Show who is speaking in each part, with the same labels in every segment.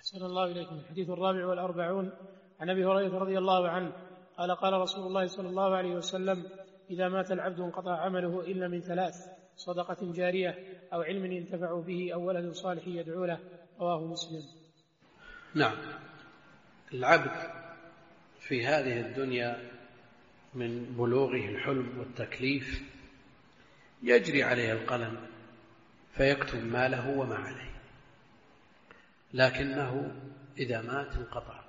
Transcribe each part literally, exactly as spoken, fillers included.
Speaker 1: أحسن الله إليكم. الحديث الرابع والأربعون عن أبي هريرة رضي الله عنه قال قال رسول الله صلى الله عليه وسلم: إذا مات العبد انقطع عمله إلا من ثلاث: صدقة جارية أو علم ينتفع به أو ولد صالح يدعو له. رواه مسلم.
Speaker 2: نعم، العبد في هذه الدنيا من بلوغه الحلم والتكليف يجري عليه القلم فيكتب ما له وما عليه، لكنه إذا مات انقطع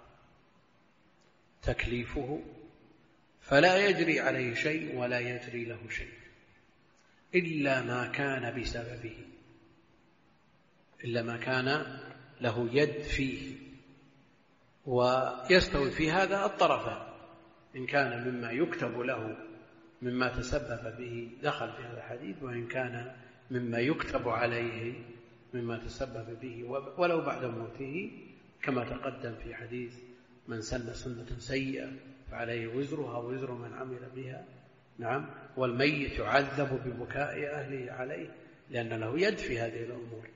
Speaker 2: تكليفه فلا يجري عليه شيء ولا يجري له شيء إلا ما كان بسببه، إلا ما كان له يد فيه. ويستوي في هذا الطرفان، إن كان مما يكتب له مما تسبب به دخل في هذا الحديث، وإن كان مما يكتب عليه مما تسبب به ولو بعد موته، كما تقدم في حديث من سن سنة سيئة فعليه وزرها ووزر من عمل بها. نعم، والميت يعذب ببكاء أهله عليه لأن له يد في هذه الأمور.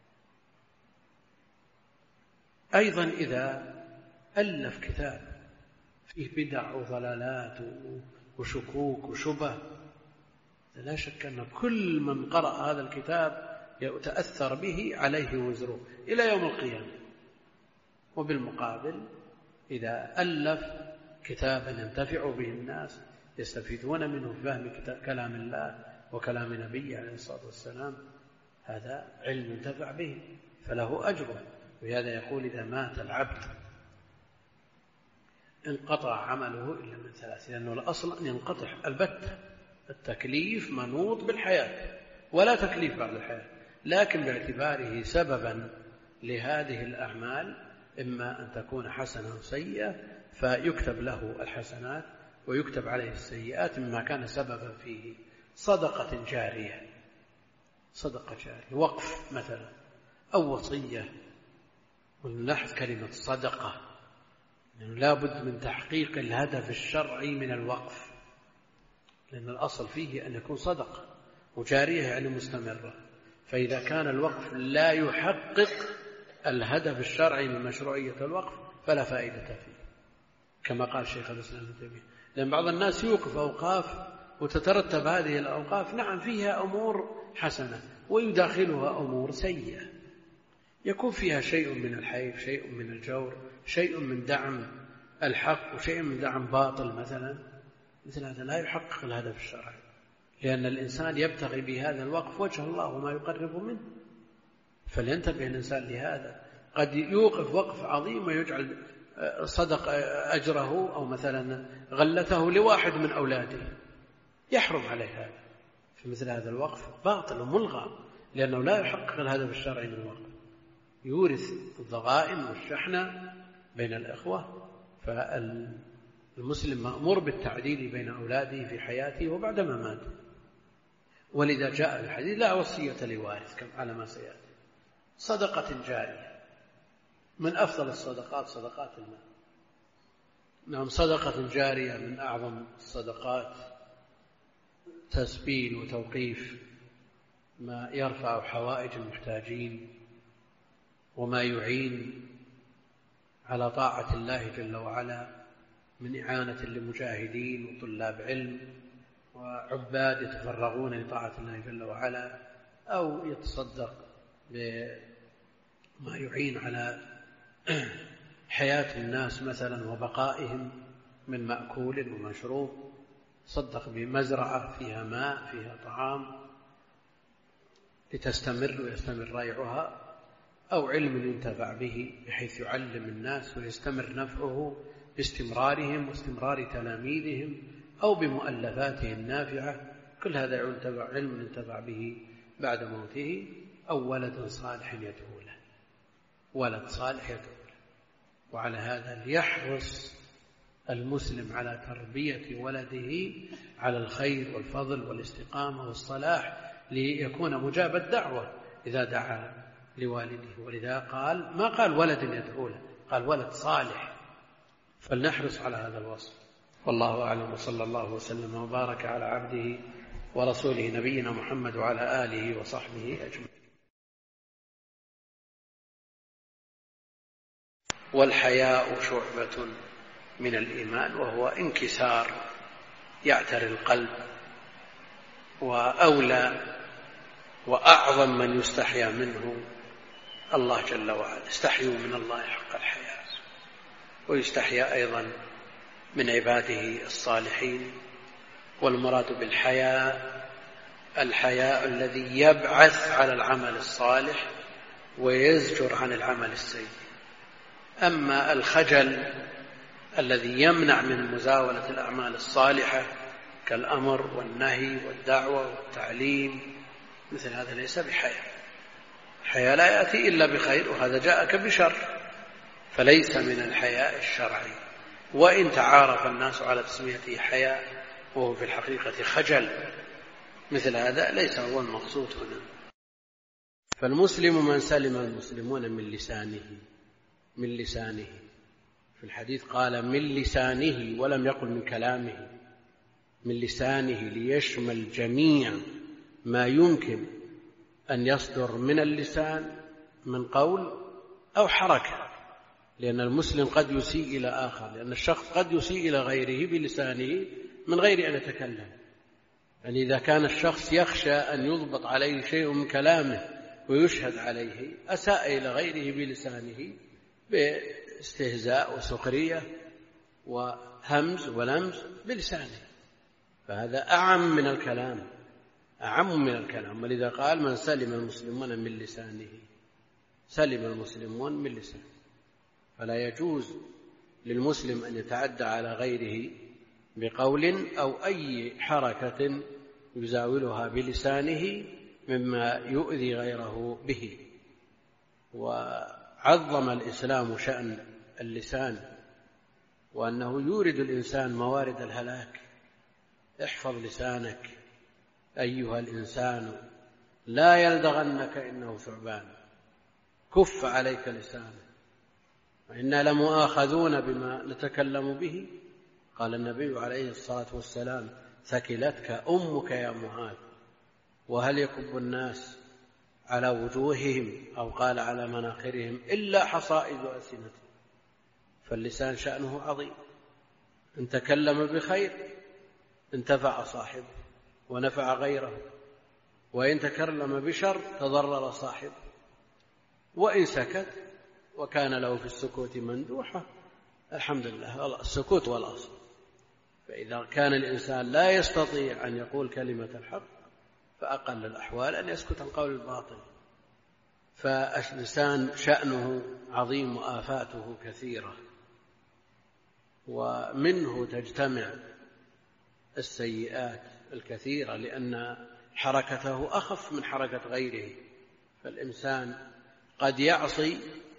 Speaker 2: أيضا إذا ألف كتاب فيه بدع وضلالات وشكوك وشبه، لا شك أن كل من قرأ هذا الكتاب يتأثر به عليه وزره إلى يوم القيامة. وبالمقابل إذا ألف كتابا ينتفع به الناس يستفيدون منه في فهم كلام الله وكلام نبيه عليه الصلاة والسلام، هذا علم ينتفع به فله أجره. وهذا يقول: إذا مات العبد انقطع عمله إلا من ثلاث، لأنه الأصل أن ينقطع البتة. التكليف منوط بالحياة ولا تكليف بعد الحياة، لكن باعتباره سببا لهذه الأعمال إما أن تكون حسنة أو سيئة فيكتب له الحسنات ويكتب عليه السيئات مما كان سببا فيه. صدقة جارية، صدقة جارية، وقف مثلا أو وصية. ونلاحظ كلمة صدقة، يعني لا بد من تحقيق الهدف الشرعي من الوقف، لأن الأصل فيه أن يكون صدقة، وجارية يعني مستمرة. فإذا كان الوقف لا يحقق الهدف الشرعي من مشروعية الوقف فلا فائدة فيه، كما قال شيخ الإسلام ابن تيمية. لأن بعض الناس يوقف أوقاف وتترتب هذه الأوقاف نعم فيها أمور حسنة ويداخلها أمور سيئة، يكون فيها شيء من الحيف، شيء من الجور، شيء من دعم الحق وشيء من دعم باطل مثلا. مثل هذا لا يحقق الهدف الشرعي، لأن الإنسان يبتغي بهذا الوقف وجه الله وما يقرب منه، فلينتبه الإنسان لهذا. قد يوقف وقف عظيم ويجعل صدق أجره أو مثلا غلته لواحد من أولاده، يحرم عليه هذا. في مثل هذا الوقف باطل وملغى، لأنه لا يحقق الهدف الشرعي من الوقف، يورث الضغائن والشحنة بين الإخوة. فالمسلم مأمور بالتعديل بين أولاده في حياته وبعد مماته. ولذا جاء الحديث: لا وصية لوارث، كم على ما سيأتي. صدقة جارية، من أفضل الصدقات صدقات المال. نعم، صدقة جارية من أعظم الصدقات، تسبيل وتوقيف ما يرفع حوائج المحتاجين وما يعين على طاعة الله جل وعلا من إعانة لمجاهدين وطلاب علم وعباد يتفرغون لطاعة الله جل وعلا، أو يتصدق بما يعين على حياة الناس مثلا وبقائهم من مأكول ومشروب، صدق بمزرعة فيها ماء فيها طعام لتستمر ويستمر ريعها، أو علم ينتفع به بحيث يعلم الناس ويستمر نفعه باستمرارهم واستمرار تلاميذهم، أو بمؤلفاته النافعة. كل هذا علم ينتفع به بعد موته، أو ولد صالح يدعو له، ولد صالح يدعو له. وعلى هذا ليحرص المسلم على تربية ولده على الخير والفضل والاستقامة والصلاح، ليكون مجاب الدعوة إذا دعا لوالده. ولذا قال ما قال ولد يدعو له، قال ولد صالح. فلنحرص على هذا الوصف. والله أعلم، وصلى الله وسلم وبارك على عبده ورسوله نبينا محمد وعلى آله وصحبه أجمعين. والحياء شعبة من الإيمان، وهو انكسار يعتري القلب، وأولى وأعظم من يستحيا منه الله جل وعلا. استحيوا من الله حق الحياء، ويستحيا أيضا من عباده الصالحين. والمراد بالحياء الحياء الذي يبعث على العمل الصالح ويزجر عن العمل السيء. أما الخجل الذي يمنع من مزاولة الأعمال الصالحة كالأمر والنهي والدعوة والتعليم، مثل هذا ليس بحياء. الحياء لا يأتي إلا بخير، وهذا جاءك بشر، فليس من الحياء الشرعي. وإن تعارف الناس على تسميته حياء وهو في الحقيقة خجل، مثل هذا ليس هو المقصود هنا. فالمسلم من سلم المسلمون من لسانه من لسانه في الحديث قال من لسانه، ولم يقل من كلامه، من لسانه، ليشمل جميع ما يمكن أن يصدر من اللسان من قول أو حركة، لأن المسلم قد يسيء إلى آخر، لأن الشخص قد يسيء إلى غيره بلسانه من غير أن يتكلم. يعني إذا كان الشخص يخشى أن يضبط عليه شيء من كلامه ويشهد عليه، أساء إلى غيره بلسانه باستهزاء وسخرية وهمز ولمز بلسانه، فهذا أعم من الكلام، أعم من الكلام. ولذا قال من سلم المسلمون من لسانه، سلم المسلمون من لسانه. فلا يجوز للمسلم أن يتعدى على غيره بقول أو أي حركة يزاولها بلسانه مما يؤذي غيره به. وعظم الإسلام شأن اللسان، وأنه يورد الإنسان موارد الهلاك. احفظ لسانك أيها الإنسان لا يلدغنك إنه ثعبان، كف عليك لسانك وإنا لمؤاخذون بما نتكلم به. قال النبي عليه الصلاة والسلام ثكلتك أمك يا معاذ، وهل يكب الناس على وجوههم أو قال على مناخرهم إلا حصائد ألسنتهم. فاللسان شأنه عظيم، إن تكلم بخير انتفع صاحبه ونفع غيره، وإن تكلم بشر تضرر صاحبه، وإن سكت وكان له في السكوت مندوحة الحمد لله، السكوت والأصل. فإذا كان الإنسان لا يستطيع أن يقول كلمة الحق فأقل الأحوال أن يسكت عن قول الباطل. فاللسان شأنه عظيم وآفاته كثيرة، ومنه تجتمع السيئات الكثيرة، لأن حركته أخف من حركة غيره. فالإنسان قد يعصي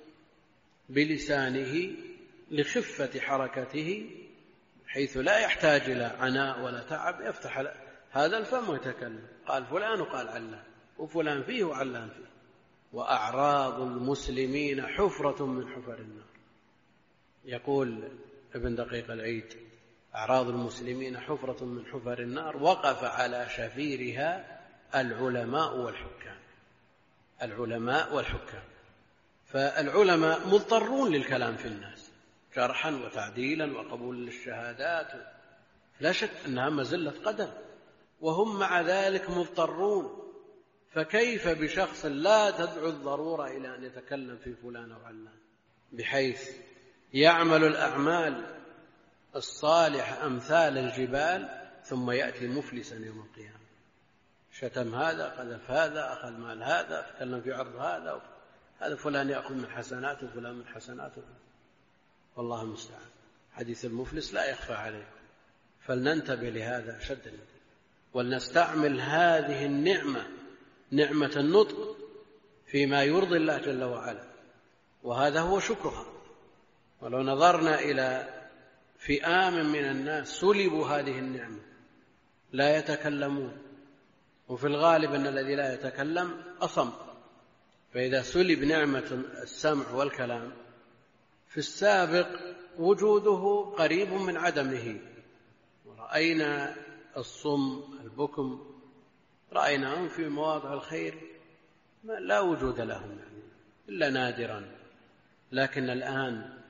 Speaker 2: بلسانه لخفة حركته حيث لا يحتاج إلى عناء ولا تعب، يفتح هذا الفم ويتكلم، قال فلان وقال علان، وفلان فيه وعلان فيه. وأعراض المسلمين حفرة من حفر النار. يقول ابن دقيق العيد أعراض المسلمين حفرة من حفر النار، وقف على شفيرها العلماء والحكام. العلماء والحكام، فالعلماء مضطرون للكلام في الناس جرحا وتعديلا وقبول للشهادات، لا شك أنها مزلة قدم، وهم مع ذلك مضطرون. فكيف بشخص لا تدعو الضرورة إلى أن يتكلم في فلان أو علان، بحيث يعمل الأعمال الصالح أمثال الجبال ثم يأتي مفلسا يوم القيامة، شتم هذا، قذف هذا، أخذ مال هذا، تكلم في عرض هذا، هذا فلان يأخذ من حسناته وفلان من حسناته، والله المستعان. حديث المفلس لا يخفى عليكم، فلننتبه لهذا شد النتبه، ولنستعمل هذه النعمة، نعمة النطق، فيما يرضي الله جل وعلا، وهذا هو شكرها. ولو نظرنا إلى فئام من الناس سلبوا هذه النعمة لا يتكلمون، وفي الغالب أن الذي لا يتكلم أصم، فإذا سلب نعمة السمع والكلام في السابق وجوده قريب من عدمه، ورأينا الصم البكم رأيناهم في مواضع الخير لا وجود لهم إلا نادرا، لكن الآن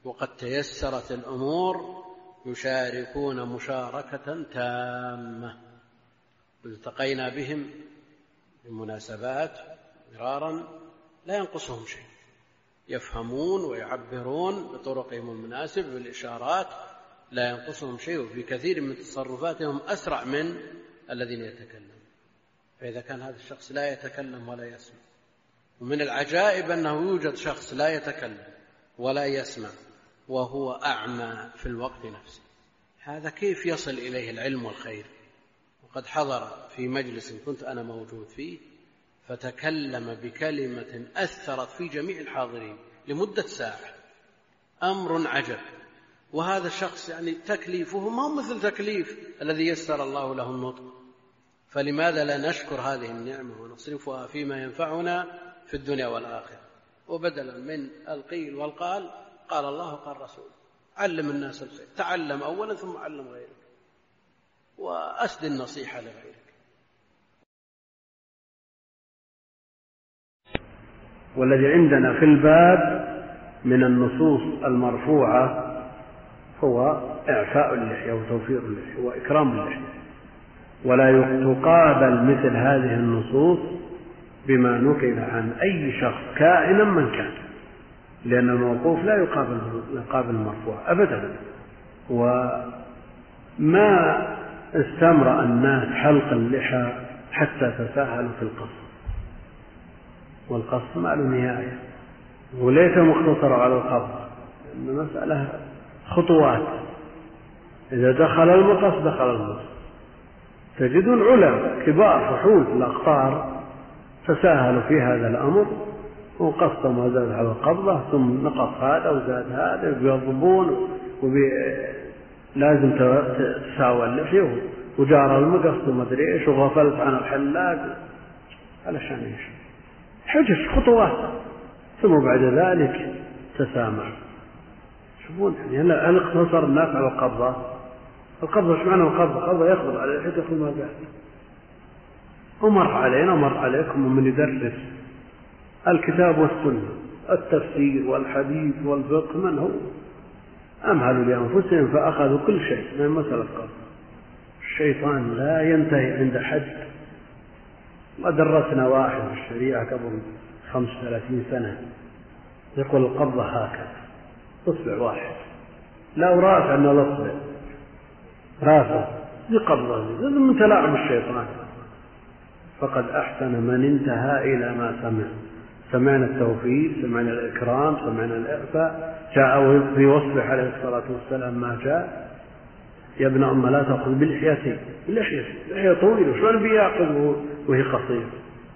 Speaker 2: وقد تيسرت الأمور يشاركون مشاركة تامة. التقينا بهم بمناسبات مرارا لا ينقصهم شيء، يفهمون ويعبرون بطرقهم المناسبة بالإشارات، لا ينقصهم شيء، وفي كثير من تصرفاتهم أسرع من الذين يتكلمون. فإذا كان هذا الشخص لا يتكلم ولا يسمع، ومن العجائب أنه يوجد شخص لا يتكلم ولا يسمع وهو أعمى في الوقت نفسه، هذا كيف يصل إليه العلم والخير؟ وقد حضر في مجلس كنت أنا موجود فيه فتكلم بكلمة أثرت في جميع الحاضرين لمدة ساعة، أمر عجب. وهذا الشخص يعني تكليفه ما هو مثل تكليف الذي يسر الله له النطق، فلماذا لا نشكر هذه النعمة ونصرفها فيما ينفعنا في الدنيا والآخرة؟ وبدلا من القيل والقال قال الله قال رسول. علم الناس الخير، تعلم أولا ثم علم غيرك، وأسد النصيحة لغيرك.
Speaker 3: والذي عندنا في الباب من النصوص المرفوعة هو إعفاء اللحية وتوفير اللحية وإكرام اللحية، ولا تقابل مثل هذه النصوص بما نقل عن أي شخص كائنا من كان، لأن الموقوف لا يقابل يقابل المرفوع أبدا. وما استمرأ الناس حلق اللحى حتى تساهلوا في القص، والقص ما له نهاية، وليس مقتصر على القبض، لأن مسألة خطوات. إذا دخل المقص دخل المقص. تجدون علماء كبار فحول في الأقطار تساهلوا في هذا الأمر، وقصة ما زاد على القبضة ثم نقص هذا وزاد هذا، ويضربون ولازم تساوى اللحية وجار المقص وما أدري إيش وغفلت عن الحلاق علشان إيش؟ حجج خطوات، ثم بعد ذلك تسامح. شوفون يعني هل اقتصر الناس على القبضة؟ القبضة ايش معنى القبضة؟ القبضة يقبض على الحجة يأخذ ما بعد. ومر علينا ومر عليكم ومن يدرس الكتاب والسنة التفسير والحديث والفقه من هو أمهلوا لأنفسهم فأخذوا كل شيء من مسألة القبض. الشيطان لا ينتهي عند حد. ودرسنا واحد في الشريعة قبل خمس ثلاثين سنة يقول القبضة هكذا، اصبع واحد لا رافع أن الأصبع رافع دي قبضة، هذا من تلاعب الشيطان. فقد أحسن من انتهى إلى ما سمع. سمعنا التوفيق، سمعنا الإكرام، سمعنا الإعفاء. جاء في وصفه عليه الصلاة والسلام ما جاء: يا ابن أم لا تأخذ باللحية، باللحية لحية طويلة شلون بيأخذ وهي قصيرة؟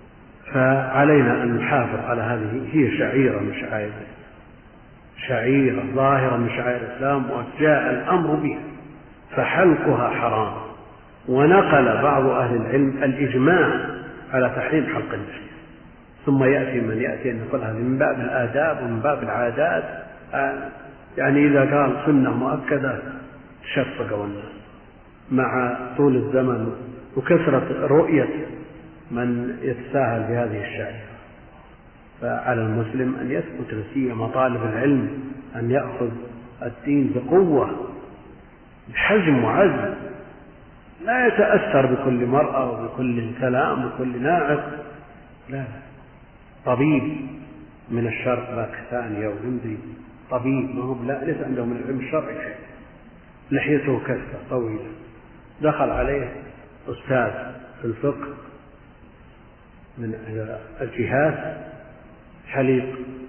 Speaker 3: فعلينا أن نحافظ على هذه، هي شعيرة من شعائر، شعيرة ظاهرة من شعائر الإسلام، وجاء الأمر بها، فحلقها حرام. ونقل بعض أهل العلم الإجماع على تحريم حلق اللحية، ثم يأتي من يأتي أن يقول هذا من باب الآداب ومن باب العادات. يعني إذا قال سنة مؤكدة تشفقوا الناس مع طول الزمن وكثرة رؤية من يتساهل بهذه الشعيرة. فعلى المسلم أن يثبت لسيما مطالب العلم أن يأخذ الدين بقوة بحجم وعزم، لا يتأثر بكل مرأة وبكل كلام وبكل ناعق. لا، طبيب من الشرق باكستاني أو هندي، طبيب ما هو لا ليس عنده من العلم الشرعي شيء، لحيته كثة طويلة، دخل عليه أستاذ في الفقه من الجهات حليق،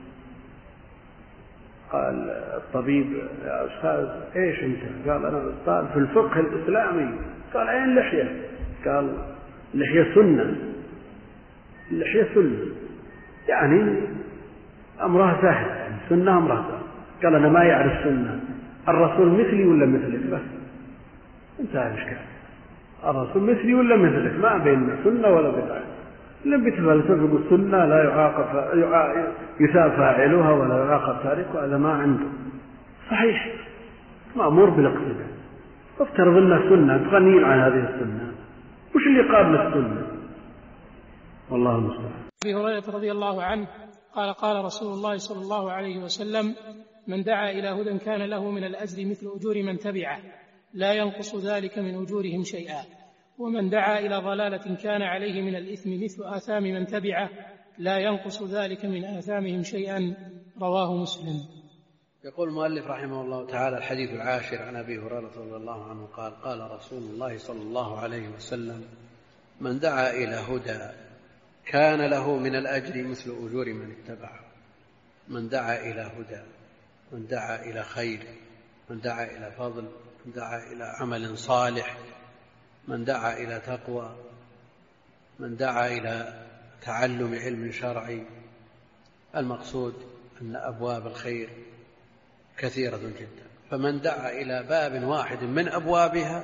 Speaker 3: قال الطبيب: يا أستاذ إيش أنت؟ قال: أنا أستاذ في الفقه الإسلامي. قال: أين لحية؟ قال: لحية سنة. اللحية سنة يعني أمرها سهل، سنة أمرها سهل. قال: أنا ما يعرف سنة، الرسول مثلي ولا مثلك؟ بس انتهى الإشكال، الرسول مثلي ولا مثلك، ما بين سنة ولا بدعة. لم بتفلسف بالسنة لا يعاقب يثاب فاعلها ولا يعاقب تاركها، هذا ما عنده صحيح، مأمور بالاقتداء. افترض لنا سنة تغنين عن هذه السنة، وش اللي قابل السنة؟ والله المستعان.
Speaker 1: أبي هريرة رضي الله عنه قال قال رسول الله صلى الله عليه وسلم: من دعا إلى هدى كان له من الأجر مثل أجور من تبعه لا ينقص ذلك من أجورهم شيئا، ومن دعا إلى ضلالة كان عليه من الإثم مثل آثام من تبعه لا ينقص ذلك من آثامهم شيئا. رواه مسلم.
Speaker 2: يقول المؤلف رحمه الله تعالى: الحديث العاشر عن أبي هريرة رضي الله عنه قال: قال رسول الله صلى الله عليه وسلم: من دعا إلى هدى كان له من الأجر مثل أجور من اتبعه. من دعا إلى هدى، من دعا إلى خير، من دعا إلى فضل، من دعا إلى عمل صالح، من دعا إلى تقوى، من دعا إلى تعلم علم شرعي. المقصود أن أبواب الخير كثيرة جدا، فمن دعا إلى باب واحد من أبوابها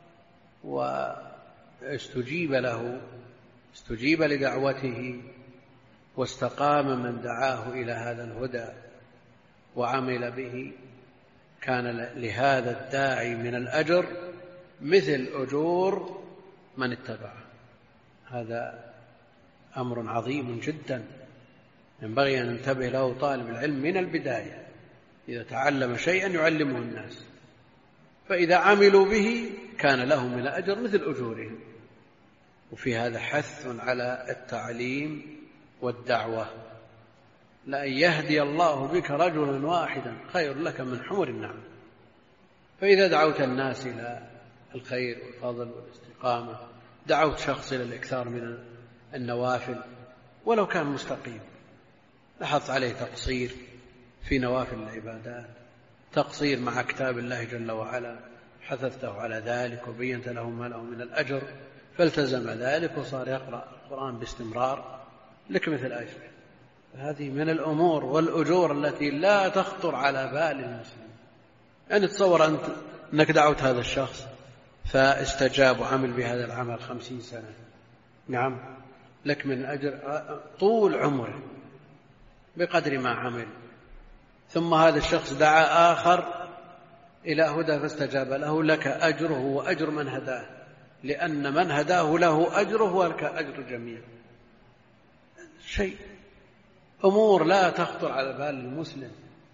Speaker 2: واستجيب له، استجيب لدعوته واستقام من دعاه إلى هذا الهدى وعمل به، كان لهذا الداعي من الأجر مثل أجور من اتبعه. هذا أمر عظيم جدا ينبغي أن ينتبه له طالب العلم من البداية. إذا تعلم شيئا يعلمه الناس، فإذا عملوا به كان لهم من الأجر مثل أجورهم. وفي هذا حث على التعليم والدعوة، لأن يهدي الله بك رجلا واحدا خير لك من حمر النعم. فإذا دعوت الناس إلى الخير والفضل والاستقامة، دعوت شخص إلى الإكثار من النوافل ولو كان مستقيم، لاحظت عليه تقصير في نوافل العبادات، تقصير مع كتاب الله جل وعلا، حثثته على ذلك وبينت له ما له من الأجر، فالتزم ذلك وصار يقرأ القرآن باستمرار، لك مثل أجر. هذه من الأمور والأجور التي لا تخطر على بال المسلم. يعني تصور أنت أنك دعوت هذا الشخص فاستجاب وعمل بهذا العمل خمسين سنة، نعم لك من أجر طول عمره بقدر ما عمل. ثم هذا الشخص دعا آخر إلى هدى فاستجاب له، لك أجره وأجر من هداه، لأن من هداه له أجره ولك أجر جميع. شيء أمور لا تخطر على بال المسلم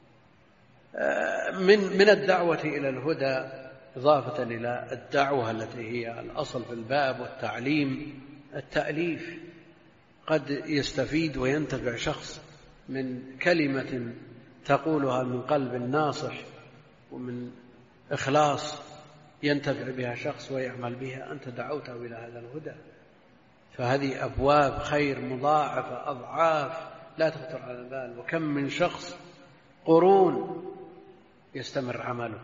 Speaker 2: من من الدعوة إلى الهدى، إضافة إلى الدعوة التي هي الأصل في الباب والتعليم، التأليف. قد يستفيد وينتفع شخص من كلمة تقولها من قلب ناصح ومن إخلاص ينتفع بها شخص ويعمل بها، أنت دعوته إلى هذا الهدى. فهذه أبواب خير مضاعفة أضعاف لا تخطر على البال. وكم من شخص قرون يستمر عمله،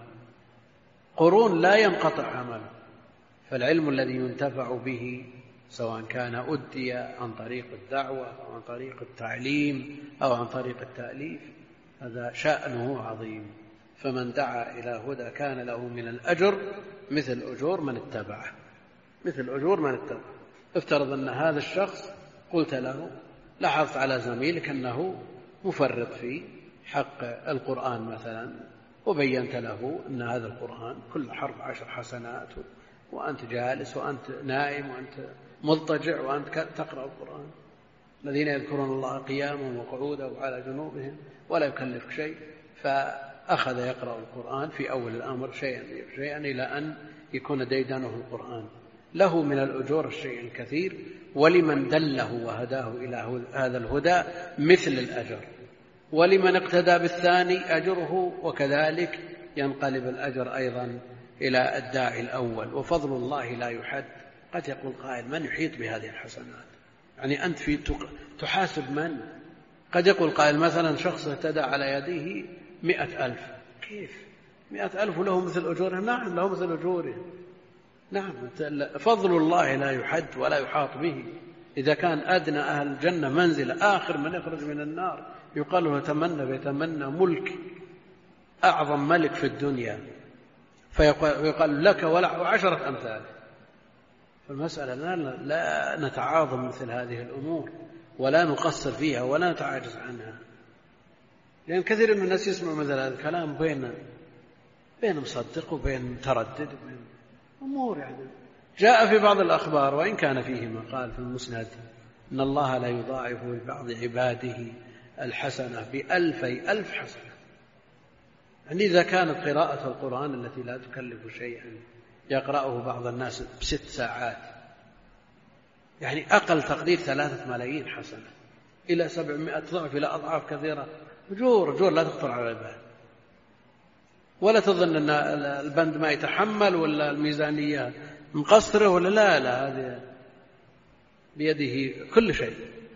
Speaker 2: قرون لا ينقطع عمله. فالعلم الذي ينتفع به سواء كان أدي عن طريق الدعوة أو عن طريق التعليم أو عن طريق التأليف، هذا شأنه عظيم. فمن دعا إلى هدى كان له من الأجر مثل أجور من اتبعه، مثل أجور من اتبعه. افترض أن هذا الشخص قلت له، لاحظت على زميلك أنه مفرط في حق القرآن مثلا، وبينت له أن هذا القرآن كل حرف عشر حسنات، وأنت جالس وأنت نائم وأنت مضطجع وأنت تقرأ القرآن. الذين يذكرون الله قياما وقعودا وعلى جنوبهم ولا يكلفك شيء. فأخذ يقرأ القرآن في أول الأمر شيئا شيئا إلى أن يكون ديدانه القرآن. له من الأجور الشيء الكثير، ولمن دله وهداه إلى هذا الهدى مثل الأجر، ولمن اقتدى بالثاني أجره، وكذلك ينقلب الأجر أيضا إلى الداعي الأول. وفضل الله لا يحد. قد يقول قائل: من يحيط بهذه الحسنات؟ يعني أنت في تحاسب من؟ قد يقول قائل مثلا شخص اهتدى على يديه مئة ألف، كيف مئة ألف له مثل أجوره؟ نعم له مثل أجوره، نعم. فضل الله لا يحد ولا يحاط به. إذا كان أدنى أهل الجنة منزل آخر من يخرج من النار يقال له تمنى بيتمنى ملك أعظم ملك في الدنيا، فيقال لك ولا عشرة أمثال. فالمسألة لا نتعاظم مثل هذه الأمور ولا نقصر فيها ولا نتعاجز عنها، لأن كثير من الناس يسمع مثل هذا الكلام بين بين مصدق وبين متردد وبين أمور. يعني جاء في بعض الأخبار وإن كان فيه مقال في المسند أن الله لا يضاعف لبعض عباده الحسنة بألفي ألف حسنة. يعني إذا كانت قراءة القرآن التي لا تكلف شيئا يقرأه بعض الناس بست ساعات، يعني أقل تقدير ثلاثة ملايين حسنة إلى سبعمائة ضعف إلى أضعاف كثيرة، أجور أجور لا تخطر على البال، ولا تظن أن البند ما يتحمل ولا الميزانية مقصرة ولا لا لا، هذه بيده كل شيء.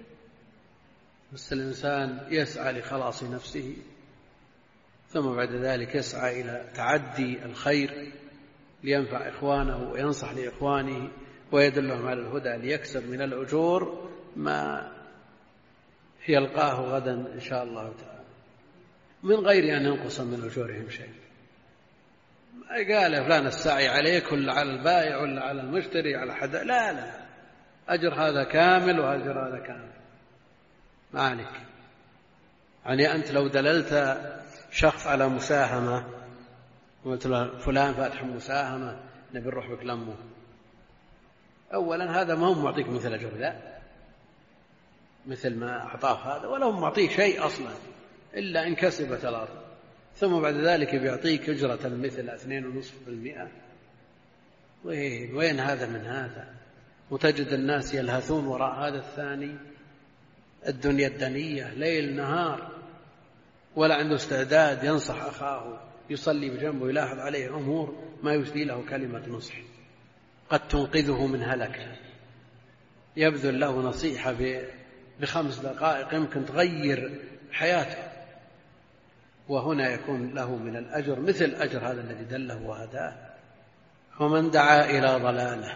Speaker 2: بس الإنسان يسعى لخلاص نفسه، ثم بعد ذلك يسعى إلى تعدي الخير لينفع إخوانه وينصح لإخوانه ويدلهم على الهدى ليكسب من الأجور ما يلقاه غدا إن شاء الله تعالى، من غير أن ينقص من أجورهم شيء. ما قال فلان السعي عليك ولا على البائع ولا على المشتري على حد، لا لا، أجر هذا كامل وأجر هذا كامل ما عليك. يعني أنت لو دللت شخص على مساهمة وقلت له فلان فاتح مساهمة نبي نروح بك لمه، أولا هذا ما هم معطيك مثل أجر لا مثل ما أعطاه هذا، ولا هم معطيه شيء أصلا إلا إن كسبت الأرض، ثم بعد ذلك بيعطيك أجرة مثل اثنين ونصف بالمئة. وين, وين هذا من هذا؟ وتجد الناس يلهثون وراء هذا الثاني الدنيا الدنية ليل نهار، ولا عنده استعداد ينصح أخاه يصلي بجنبه يلاحظ عليه أمور ما يسدي له كلمة نصح قد تنقذه من هلكه، يبذل له نصيحة بخمس دقائق يمكن تغير حياته، وهنا يكون له من الأجر مثل أجر هذا الذي دله وهداه. ومن دعا إلى ضلاله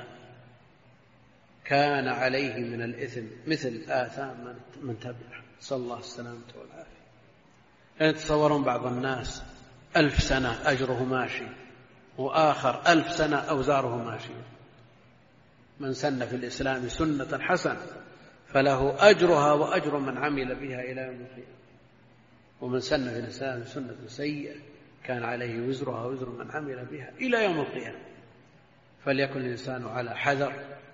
Speaker 2: كان عليه من الإثم مثل آثام من تبعه، صلى الله السلامة والعافية. يعني تصورون بعض الناس ألف سنة أجره ماشي، وآخر ألف سنة أوزاره ماشي. من سن في الإسلام سنة حسنة فله أجرها وأجر من عمل بها إلى يوم القيامة، ومن سن في الإسلام سنة سيئة كان عليه وزرها وزر من عمل بها إلى يوم القيامة. فليكن الإنسان على حذر،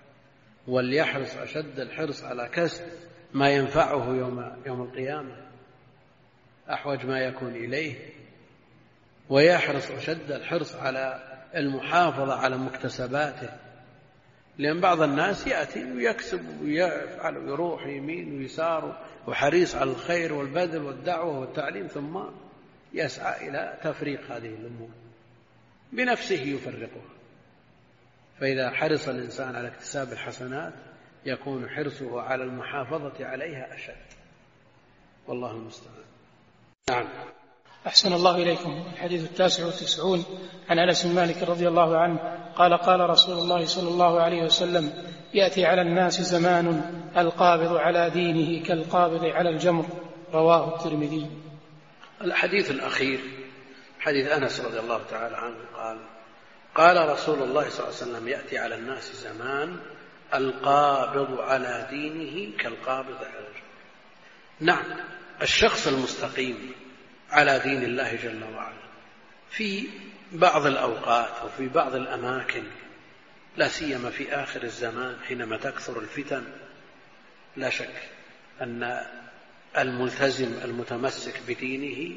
Speaker 2: وليحرص أشد الحرص على كسب ما ينفعه يوم, يوم القيامة أحوج ما يكون إليه، ويحرص أشد الحرص على المحافظة على مكتسباته، لأن بعض الناس يأتي ويكسب ويفعل ويروح يمين ويسار وحريص على الخير والبذل والدعوة والتعليم، ثم يسعى إلى تفريق هذه الأمور بنفسه يفرقها. فإذا حرص الإنسان على اكتساب الحسنات يكون حرصه على المحافظة عليها أشد، والله المستعان. نعم.
Speaker 1: أحسن الله إليكم. الحديث التاسع والتسعون عن أنس بن مالك رضي الله عنه قال قال رسول الله صلى الله عليه وسلم: يأتي على الناس زمان القابض على دينه كالقابض على الجمر، رواه الترمذي.
Speaker 2: الحديث الأخير حديث أنس رضي الله تعالى عنه قال قال رسول الله صلى الله عليه وسلم: يأتي على الناس زمان القابض على دينه كالقابض على الجمر. نعم، الشخص المستقيم على دين الله جل وعلا في بعض الأوقات وفي بعض الأماكن، لا سيما في آخر الزمان حينما تكثر الفتن، لا شك أن الملتزم المتمسك بدينه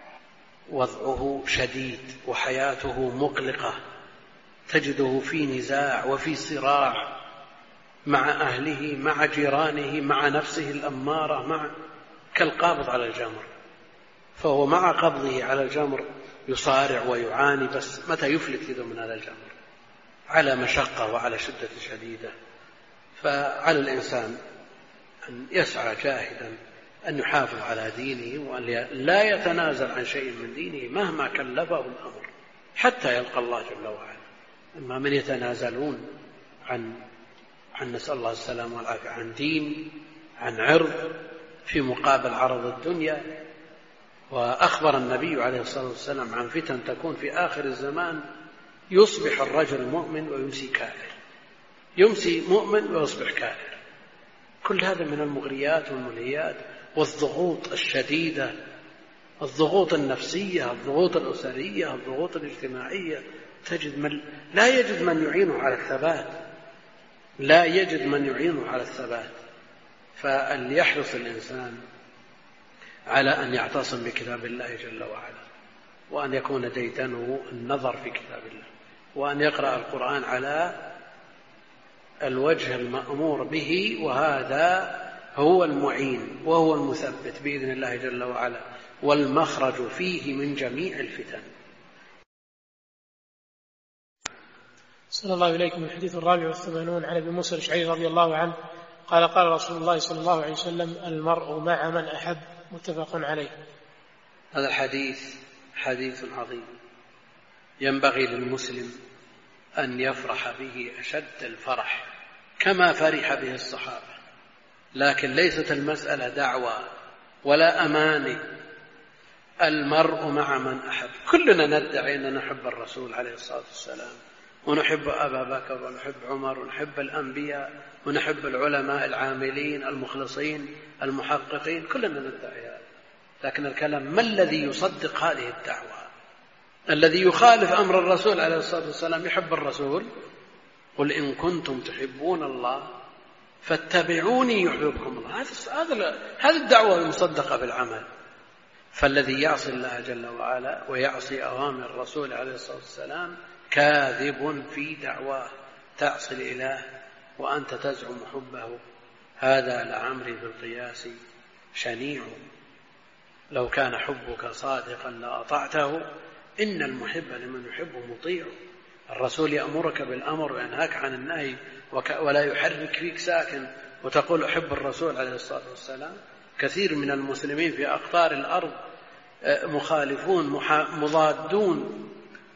Speaker 2: وضعه شديد وحياته مقلقة، تجده في نزاع وفي صراع مع أهله مع جيرانه مع نفسه الأمارة، مع كالقابض على الجمر. فهو مع قبضه على الجمر يصارع ويعاني، بس متى يفلت يده من هذا الجمر على مشقة وعلى شدة شديدة. فعلى الإنسان أن يسعى جاهدا أن يحافظ على دينه، وأن لا يتنازل عن شيء من دينه مهما كلفه الأمر حتى يلقى الله جل وعلا. أما من يتنازلون عن عن نسأل الله السلامة والعافية عن دين عن عرض في مقابل عرض الدنيا. وأخبر النبي عليه الصلاة والسلام عن فتن تكون في آخر الزمان، يصبح الرجل مؤمن ويمسي كافر، يمسي مؤمن ويصبح كافر. كل هذا من المغريات والملهيات والضغوط الشديدة، الضغوط النفسية، الضغوط الأسرية، الضغوط الاجتماعية. تجد من لا يجد من يعينه على الثبات، لا يجد من يعينه على الثبات. فليحرص الإنسان على أن يعتصم بكتاب الله جل وعلا، وأن يكون ديدنه النظر في كتاب الله، وأن يقرأ القرآن على الوجه المأمور به، وهذا هو المعين وهو المثبت بإذن الله جل وعلا، والمخرج فيه من جميع الفتن.
Speaker 1: صلى الله إليكم. الحديث الرابع والثمانون عن أبي موسى الأشعري رضي الله عنه قال قال رسول الله صلى الله عليه وسلم: المرء مع من أحب. متفق عليه.
Speaker 2: هذا الحديث حديث عظيم، ينبغي للمسلم أن يفرح به أشد الفرح كما فرح به الصحابة، لكن ليست المسألة دعوة ولا أماني. المرء مع من أحب. كلنا ندعي أن نحب الرسول عليه الصلاة والسلام، ونحب أبا بكر، ونحب عمر، ونحب الأنبياء، ونحب العلماء العاملين المخلصين المحققين، كلنا ندعي هذا. لكن الكلام: ما الذي يصدق هذه الدعوة؟ الذي يخالف أمر الرسول عليه الصلاة والسلام يحب الرسول؟ قل إن كنتم تحبون الله فاتبعوني يحببكم الله. هذه الدعوة المصدقة بالعمل. فالذي يعصي الله جل وعلا ويعصي أوامر الرسول عليه الصلاة والسلام كاذب في دعواه، تعصي الإله وأنت تزعم حبه. هذا لعمري بالقياس شنيع، لو كان حبك صادقا لأطعته، إن المحب لمن يحب مطيع. الرسول يأمرك بالأمر وينهاك عن النهي، ولا يحرك فيك ساكن وتقول أحب الرسول عليه الصلاة والسلام. كثير من المسلمين في أقطار الأرض مخالفون مضادون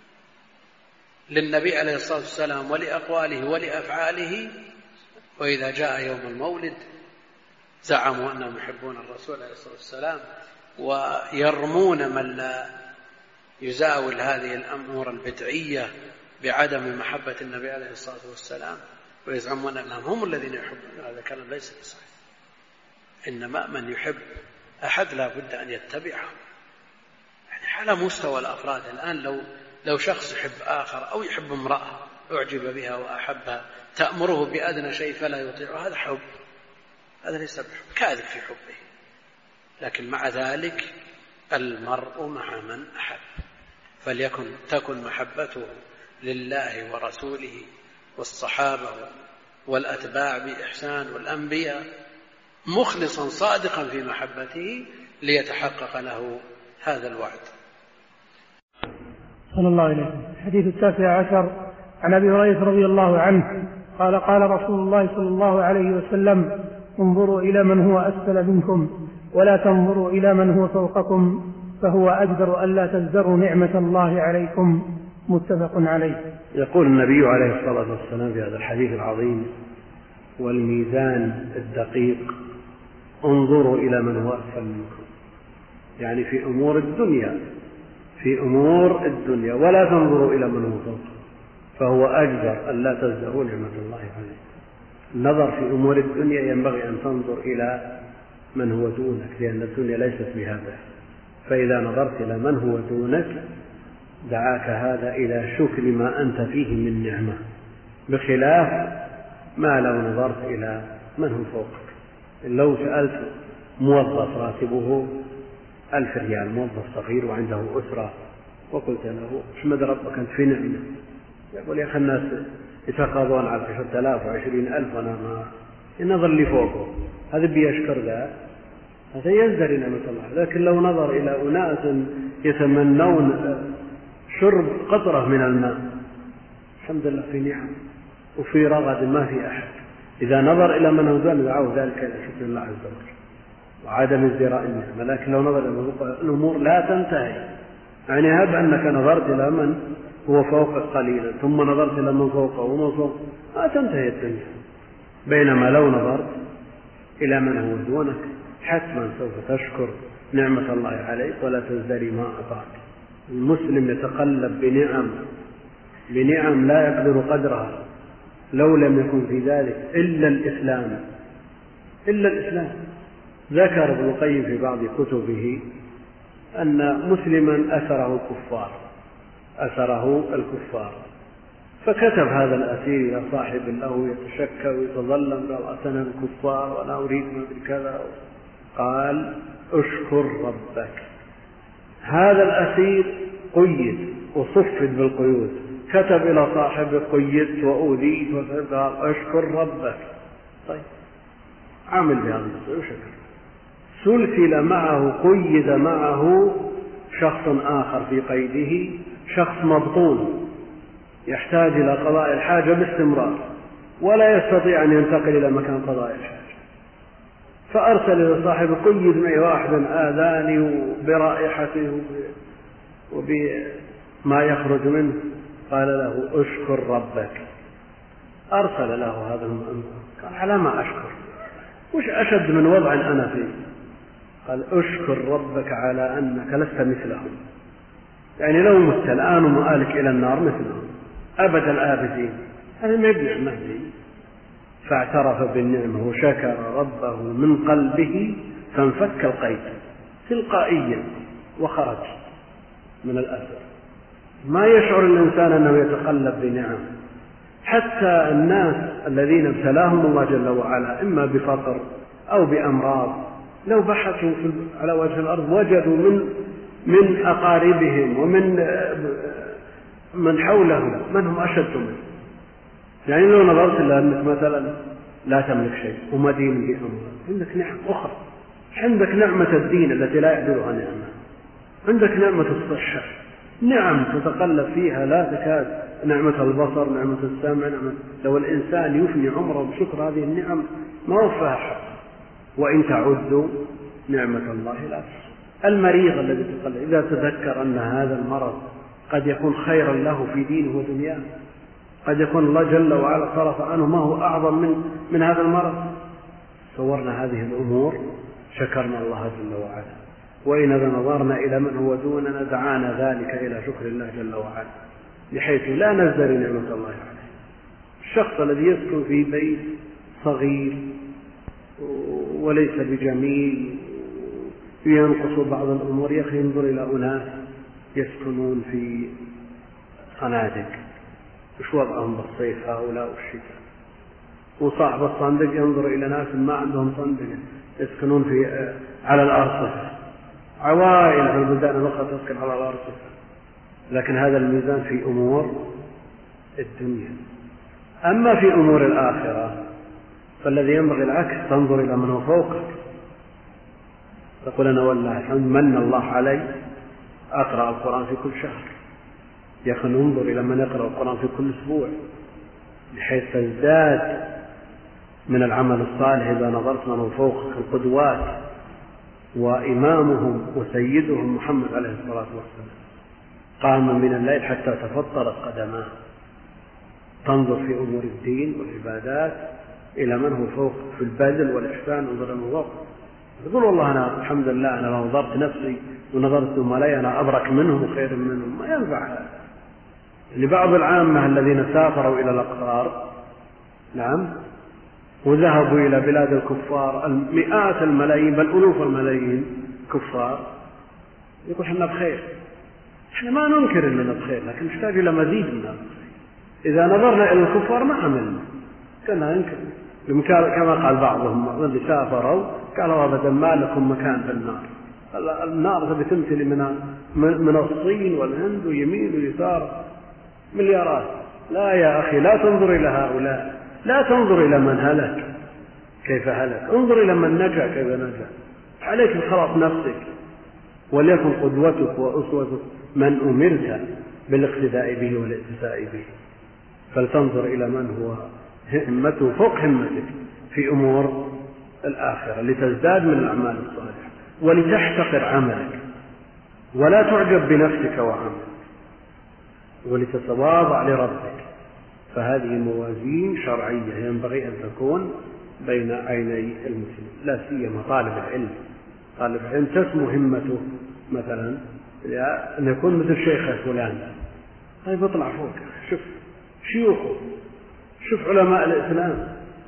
Speaker 2: للنبي عليه الصلاة والسلام ولأقواله ولأفعاله، وإذا جاء يوم المولد زعموا أنهم يحبون الرسول عليه الصلاة والسلام، ويرمون من لا يزاول هذه الأمور البدعية بعدم محبة النبي عليه الصلاة والسلام، ويزعمون أنهم هم الذين يحبون. هذا كلام ليس بصحيح. إنما من يحب أحد لا بد أن يتبعه. يعني على مستوى الأفراد الآن، لو لو شخص يحب آخر أو يحب امرأة أعجب بها وأحبها، تأمره بأدنى شيء فلا يطيعه، هذا حب، هذا ليس بحب، كاذب في حبه. لكن مع ذلك المرء مع من أحب، فليكن تكن محبته لله ورسوله والصحابة والأتباع بإحسان والأنبياء مخلصا صادقا في محبته ليتحقق له هذا الوعد.
Speaker 1: صلى الله عليه وسلم. الحديث التاسع عشر عن أبي هريرة رضي الله عنه قال قال رسول الله صلى الله عليه وسلم: انظروا إلى من هو أسفل منكم ولا تنظروا إلى من هو فوقكم، فهو أجدر ألا تزدروا نعمة الله عليكم. متفق عليه.
Speaker 3: يقول النبي عليه الصلاة والسلام في هذا الحديث العظيم: والميزان الدقيق انظروا إلى من هو أسفل منكم، يعني في أمور الدنيا، في أمور الدنيا، ولا تنظروا إلى من هو فوقكم، فهو أجدر ألا تزدروا نعمة الله عليكم. النظر في أمور الدنيا ينبغي أن تنظر إلى من هو دونك، لأن الدنيا ليست بهذا. فإذا نظرت إلى من هو دونك دعاك هذا إلى شكر ما أنت فيه من نعمة، بخلاف ما لو نظرت إلى من هو فوقك. لو سألت موظف راتبه ألف ريال، موظف صغير وعنده أسرة، وقلت له: احمد ربك أنت في نعمة، يقول: يا أخي الناس يتقاضون على عشرة آلاف وعشرين ألف وأنا ما ينظر لي فوقه، هذا بيشكر ذا، هذا يزدري نعمة الله. لكن لو نظر إلى أناس يتمنون شرب قطرة من الماء، الحمد لله في نعم وفي رغد ما في أحد. إذا نظر إلى من هو دون دعوه ذلك إلى شكر الله عز وجل وعدم ازدراء النعمة. لكن لو نظر إلى الأمور لا تنتهي، يعني هب أنك نظرت إلى من هو فوقك قليلا ثم نظرت إلى من فوقه ومن فوقه، ما تنتهي الدنيا. بينما لو نظرت إلى من هو دونك حتما سوف تشكر نعمة الله عليك ولا تزدري ما أعطاك. المسلم يتقلب بنعم بنعم لا يقدر قدرها، لو لم يكن في ذلك إلا الإسلام إلا الإسلام. ذكر ابن القيم في بعض كتبه أن مسلما أسره الكفار أسره الكفار فكتب هذا الأسير إلى صاحب له يتشكى ويتظلم: قال: أتنا الكفار وأنا أريد من كذا. قال: اشكر ربك. هذا الأسير قيد وصفد بالقيود، كتب إلى صاحبه قيدت وأوذيت وقال اشكر ربك. طيب عمل بهذا وشكر. سلسل معه قيد معه شخص آخر في قيده، شخص مبطون يحتاج إلى قضاء الحاجة باستمرار ولا يستطيع أن ينتقل إلى مكان قضاء الحاجة، فأرسل إلى صاحبه قيد معي واحدا آذاني برائحته وبما يخرج منه، قال له اشكر ربك. أرسل له هذا المؤمن، قال على ما أشكر؟ وش أشد من وضع أنا فيه؟ قال اشكر ربك على أنك لست مثلهم، يعني لو مت الآن ومآلك إلى النار مثلهم أبد الآبدين، هذا ما يبنع مهدي. فاعترف بالنعمة وشكر ربه من قلبه فانفك القيد تلقائيا وخرج من الأثر. ما يشعر الإنسان أنه يتقلب بنعم. حتى الناس الذين ابتلاهم الله جل وعلا إما بفقر أو بأمراض، لو بحثوا على وجه الأرض وجدوا من من أقاربهم ومن من حولهم من هم أشد منه. يعني لو نظرت إلى أنك مثلا لا تملك شيء ومدين بأموال، عندك نعم أخرى، عندك نعمة الدين التي لا يعدلها نعمة، عندك نعمة الصحة، نعم تتقلب فيها لا تكاد، نعمة البصر، نعمة السمع، نعمة. لو الإنسان يفني عمره بشكر هذه النعم ما وفاها حق، وإن تعدوا نعمة الله لا تحصوها. المريض الذي تقلب إذا تذكر أن هذا المرض قد يكون خيرا له في دينه ودنياه، قد يكون الله جل وعلا صرف عنه ما هو أعظم من, من هذا المرض، صورنا هذه الأمور شكرنا الله جل وعلا. وإن إذا نظرنا إلى من هو دوننا دعانا ذلك إلى شكر الله جل وعلا، بحيث لا نزدري نعمة الله عليه. الشخص الذي يسكن في بيت صغير وليس بجميل ينقص بعض الأمور، يا أخي ينظر إلى أناس يسكنون في صنادق، وش وضعهم بالصيف هؤلاء والشتاء، وصاحب الصندق ينظر إلى ناس ما عندهم صندق يسكنون في على الأرصفة، عوائل في البلدان الأخرى تسكن على الأرصفة. لكن هذا الميزان في أمور الدنيا. أما في أمور الآخرة فالذي ينبغي العكس، تنظر إلى من هو فوقك، تقول أنا والله الحمد من الله علي أقرأ القرآن في كل شهر، يا أخي ننظر إلى من يقرأ القرآن في كل أسبوع، بحيث تزداد من العمل الصالح إذا نظرت من هو فوقك. القدوات وإمامهم وسيدهم محمد عليه الصلاة والسلام قام من الليل حتى تفطرت قدماه. تنظر في أمور الدين والعبادات إلى من هو فوق في البذل والإحسان، انظر من فوق. تقول والله أنا الحمد لله أنا لو نظرت نفسي ونظرت زملائي أنا أبرك منهم وخير منهم، ما ينفع هذا. لبعض العامة الذين سافروا إلى الأقطار نعم وذهبوا إلى بلاد الكفار، المئات الملايين بل ألوف الملايين كفار، يقول احنا بخير. احنا ما ننكر أننا بخير، لكن نحتاج إلى مزيد من هذا. إذا نظرنا إلى الكفار ما عملنا، كنا ننكر كما قال بعضهم الذي سافروا قالوا أبدا ما لكم مكان في النار. النار بتمثل من من الصين والهند ويمين ويسار مليارات. لا يا أخي لا تنظر إلى هؤلاء، لا تنظر إلى من هلك كيف هلك، انظر إلى من نجا كيف نجا. عليك بخلاص نفسك، وليكن قدوتك وأسوتك من أمرت بالاقتداء به والاتساء به. فلتنظر إلى من هو همته فوق همتك في أمور الآخرة لتزداد من الأعمال الصالحة ولتحتقر عملك ولا تعجب بنفسك وعملك ولتتواضع لربك. فهذه موازين شرعية ينبغي أن تكون بين عيني المسلم، لا سيما طالب العلم. طالب العلم تسمو همته مثلا أن يكون مثل شيخ فلان، طيب اطلع فوق، شوف شيوخه، شوف علماء الإسلام،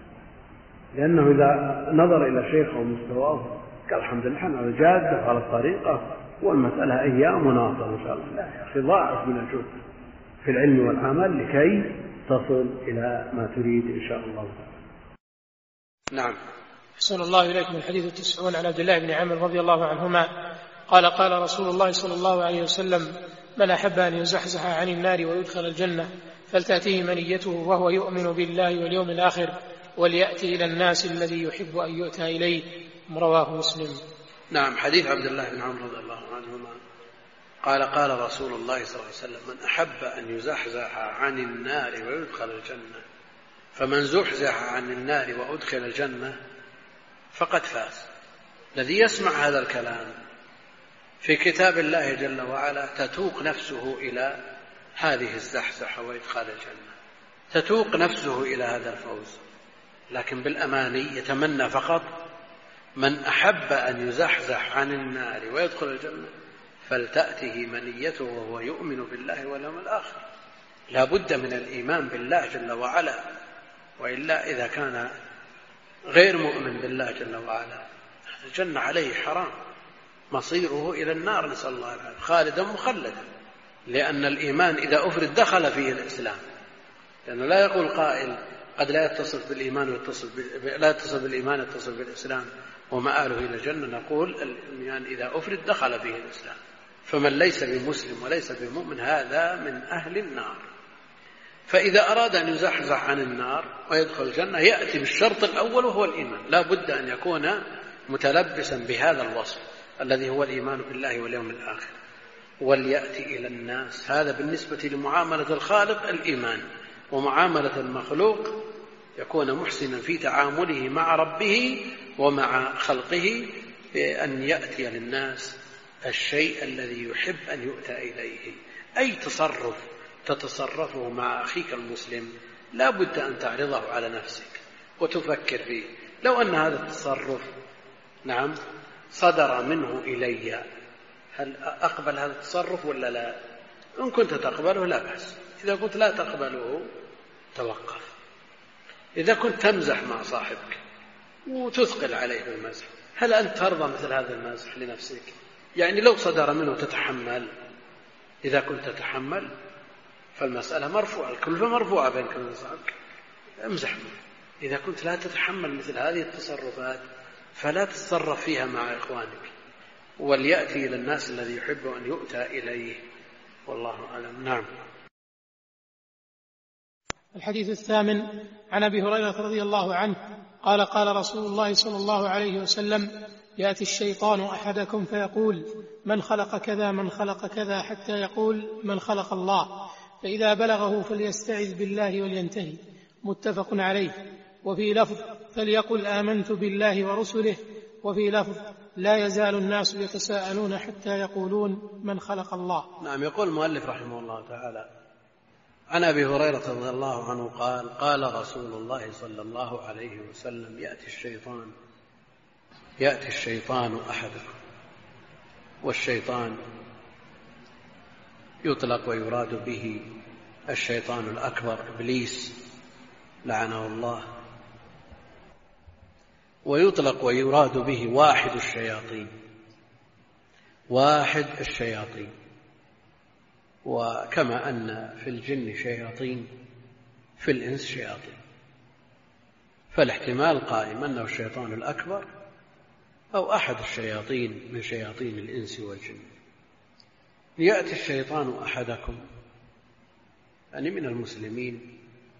Speaker 3: لأنه إذا نظر إلى شيخه ومستواه قال الحمد لله أنا على جادة على الطريقة والمسألة أيام وناصر إن شاء الله. لا يا أخي ضاعف من الجهد في العلم والعمل لكي تصل إلى ما تريد إن شاء الله.
Speaker 2: نعم.
Speaker 1: أحسن الله إليكم. الحديث التسعون عن عبد الله بن عمرو رضي الله عنهما قال قال رسول الله صلى الله عليه وسلم: من أحب أن يزحزح عن النار ويدخل الجنة فلتأتيه منيته وهو يؤمن بالله واليوم الآخر وليأتي إلى الناس الذي يحب أن يؤتى إليه. رواه مسلم.
Speaker 2: نعم. حديث عبد الله بن عمرو رضي الله عنهما قال قال رسول الله صلى الله عليه وسلم: من أحب أن يزحزح عن النار ويدخل الجنة فمن زحزح عن النار وأدخل الجنة فقد فاز. الذي يسمع هذا الكلام في كتاب الله جل وعلا تتوق نفسه إلى هذه الزحزحة وإدخال الجنة، تتوق نفسه إلى هذا الفوز، لكن بالأماني يتمنى فقط. من أحب أن يزحزح عن النار ويدخل الجنة فلتأته منيته وهو يؤمن بالله واليوم الآخر. لا بد من الإيمان بالله جل وعلا، وإلا إذا كان غير مؤمن بالله جل وعلا الجنة عليه حرام، مصيره إلى النار، نسأل الله العافية، خالدا مخلدا. لأن الإيمان إذا أفرد دخل فيه الإسلام، لأنه لا يقول قائل قد لا يتصف بالإيمان ويتصف لا يتصف بالإيمان يتصف بالإسلام ومآله إلى الجنة. نقول الإيمان إذا أفرد دخل فيه الإسلام، فمن ليس بمسلم وليس بمؤمن هذا من أهل النار. فإذا أراد أن يزحزح عن النار ويدخل الجنة يأتي بالشرط الأول وهو الإيمان، لا بد أن يكون متلبسا بهذا الوصف الذي هو الإيمان بالله واليوم الآخر. وليأتي إلى الناس، هذا بالنسبة لمعاملة الخالق الإيمان، ومعاملة المخلوق يكون محسنا في تعامله مع ربه ومع خلقه، بأن يأتي للناس الشيء الذي يحب أن يؤتى إليه. أي تصرف تتصرفه مع أخيك المسلم لا بد أن تعرضه على نفسك وتفكر فيه. لو أن هذا التصرف نعم صدر منه إلي، هل أقبل هذا التصرف ولا لا؟ إن كنت تقبله لا بأس، إذا كنت لا تقبله توقف. إذا كنت تمزح مع صاحبك وتثقل عليه بالمزح، هل أنت ترضى مثل هذا المزح لنفسك؟ يعني لو صدر منه تتحمل؟ إذا كنت تتحمل فالمسألة مرفوعة، الكلفة مرفوعة بينك وبين صاحبك، امزح. إذا كنت لا تتحمل مثل هذه التصرفات فلا تتصرف فيها مع إخوانك. وليأتي إلى الناس الذي يحب أن يؤتى إليه، والله أعلم. نعم.
Speaker 1: الحديث الثامن عن أبي هريرة رضي الله عنه قال قال رسول الله صلى الله عليه وسلم: يأتي الشيطان أحدكم فيقول: من خلق كذا من خلق كذا، حتى يقول: من خلق الله، فإذا بلغه فليستعذ بالله ولينتهي. متفق عليه. وفي لفظ: فليقل آمنت بالله ورسله. وفي لفظ: لا يزال الناس يتساءلون حتى يقولون: من خلق الله.
Speaker 2: نعم. يقول المؤلف رحمه الله تعالى: عن أبي هريرة رضي الله عنه قال قال رسول الله صلى الله عليه وسلم: يأتي الشيطان يأتي الشيطان أحدكم. والشيطان يطلق ويراد به الشيطان الأكبر إبليس لعنه الله، ويطلق ويراد به واحد الشياطين واحد الشياطين وكما أن في الجن شياطين في الإنس شياطين، فالاحتمال قائم أنه الشيطان الأكبر أو أحد الشياطين من شياطين الإنس والجن. يأتي الشيطان أحدكم يعني من المسلمين،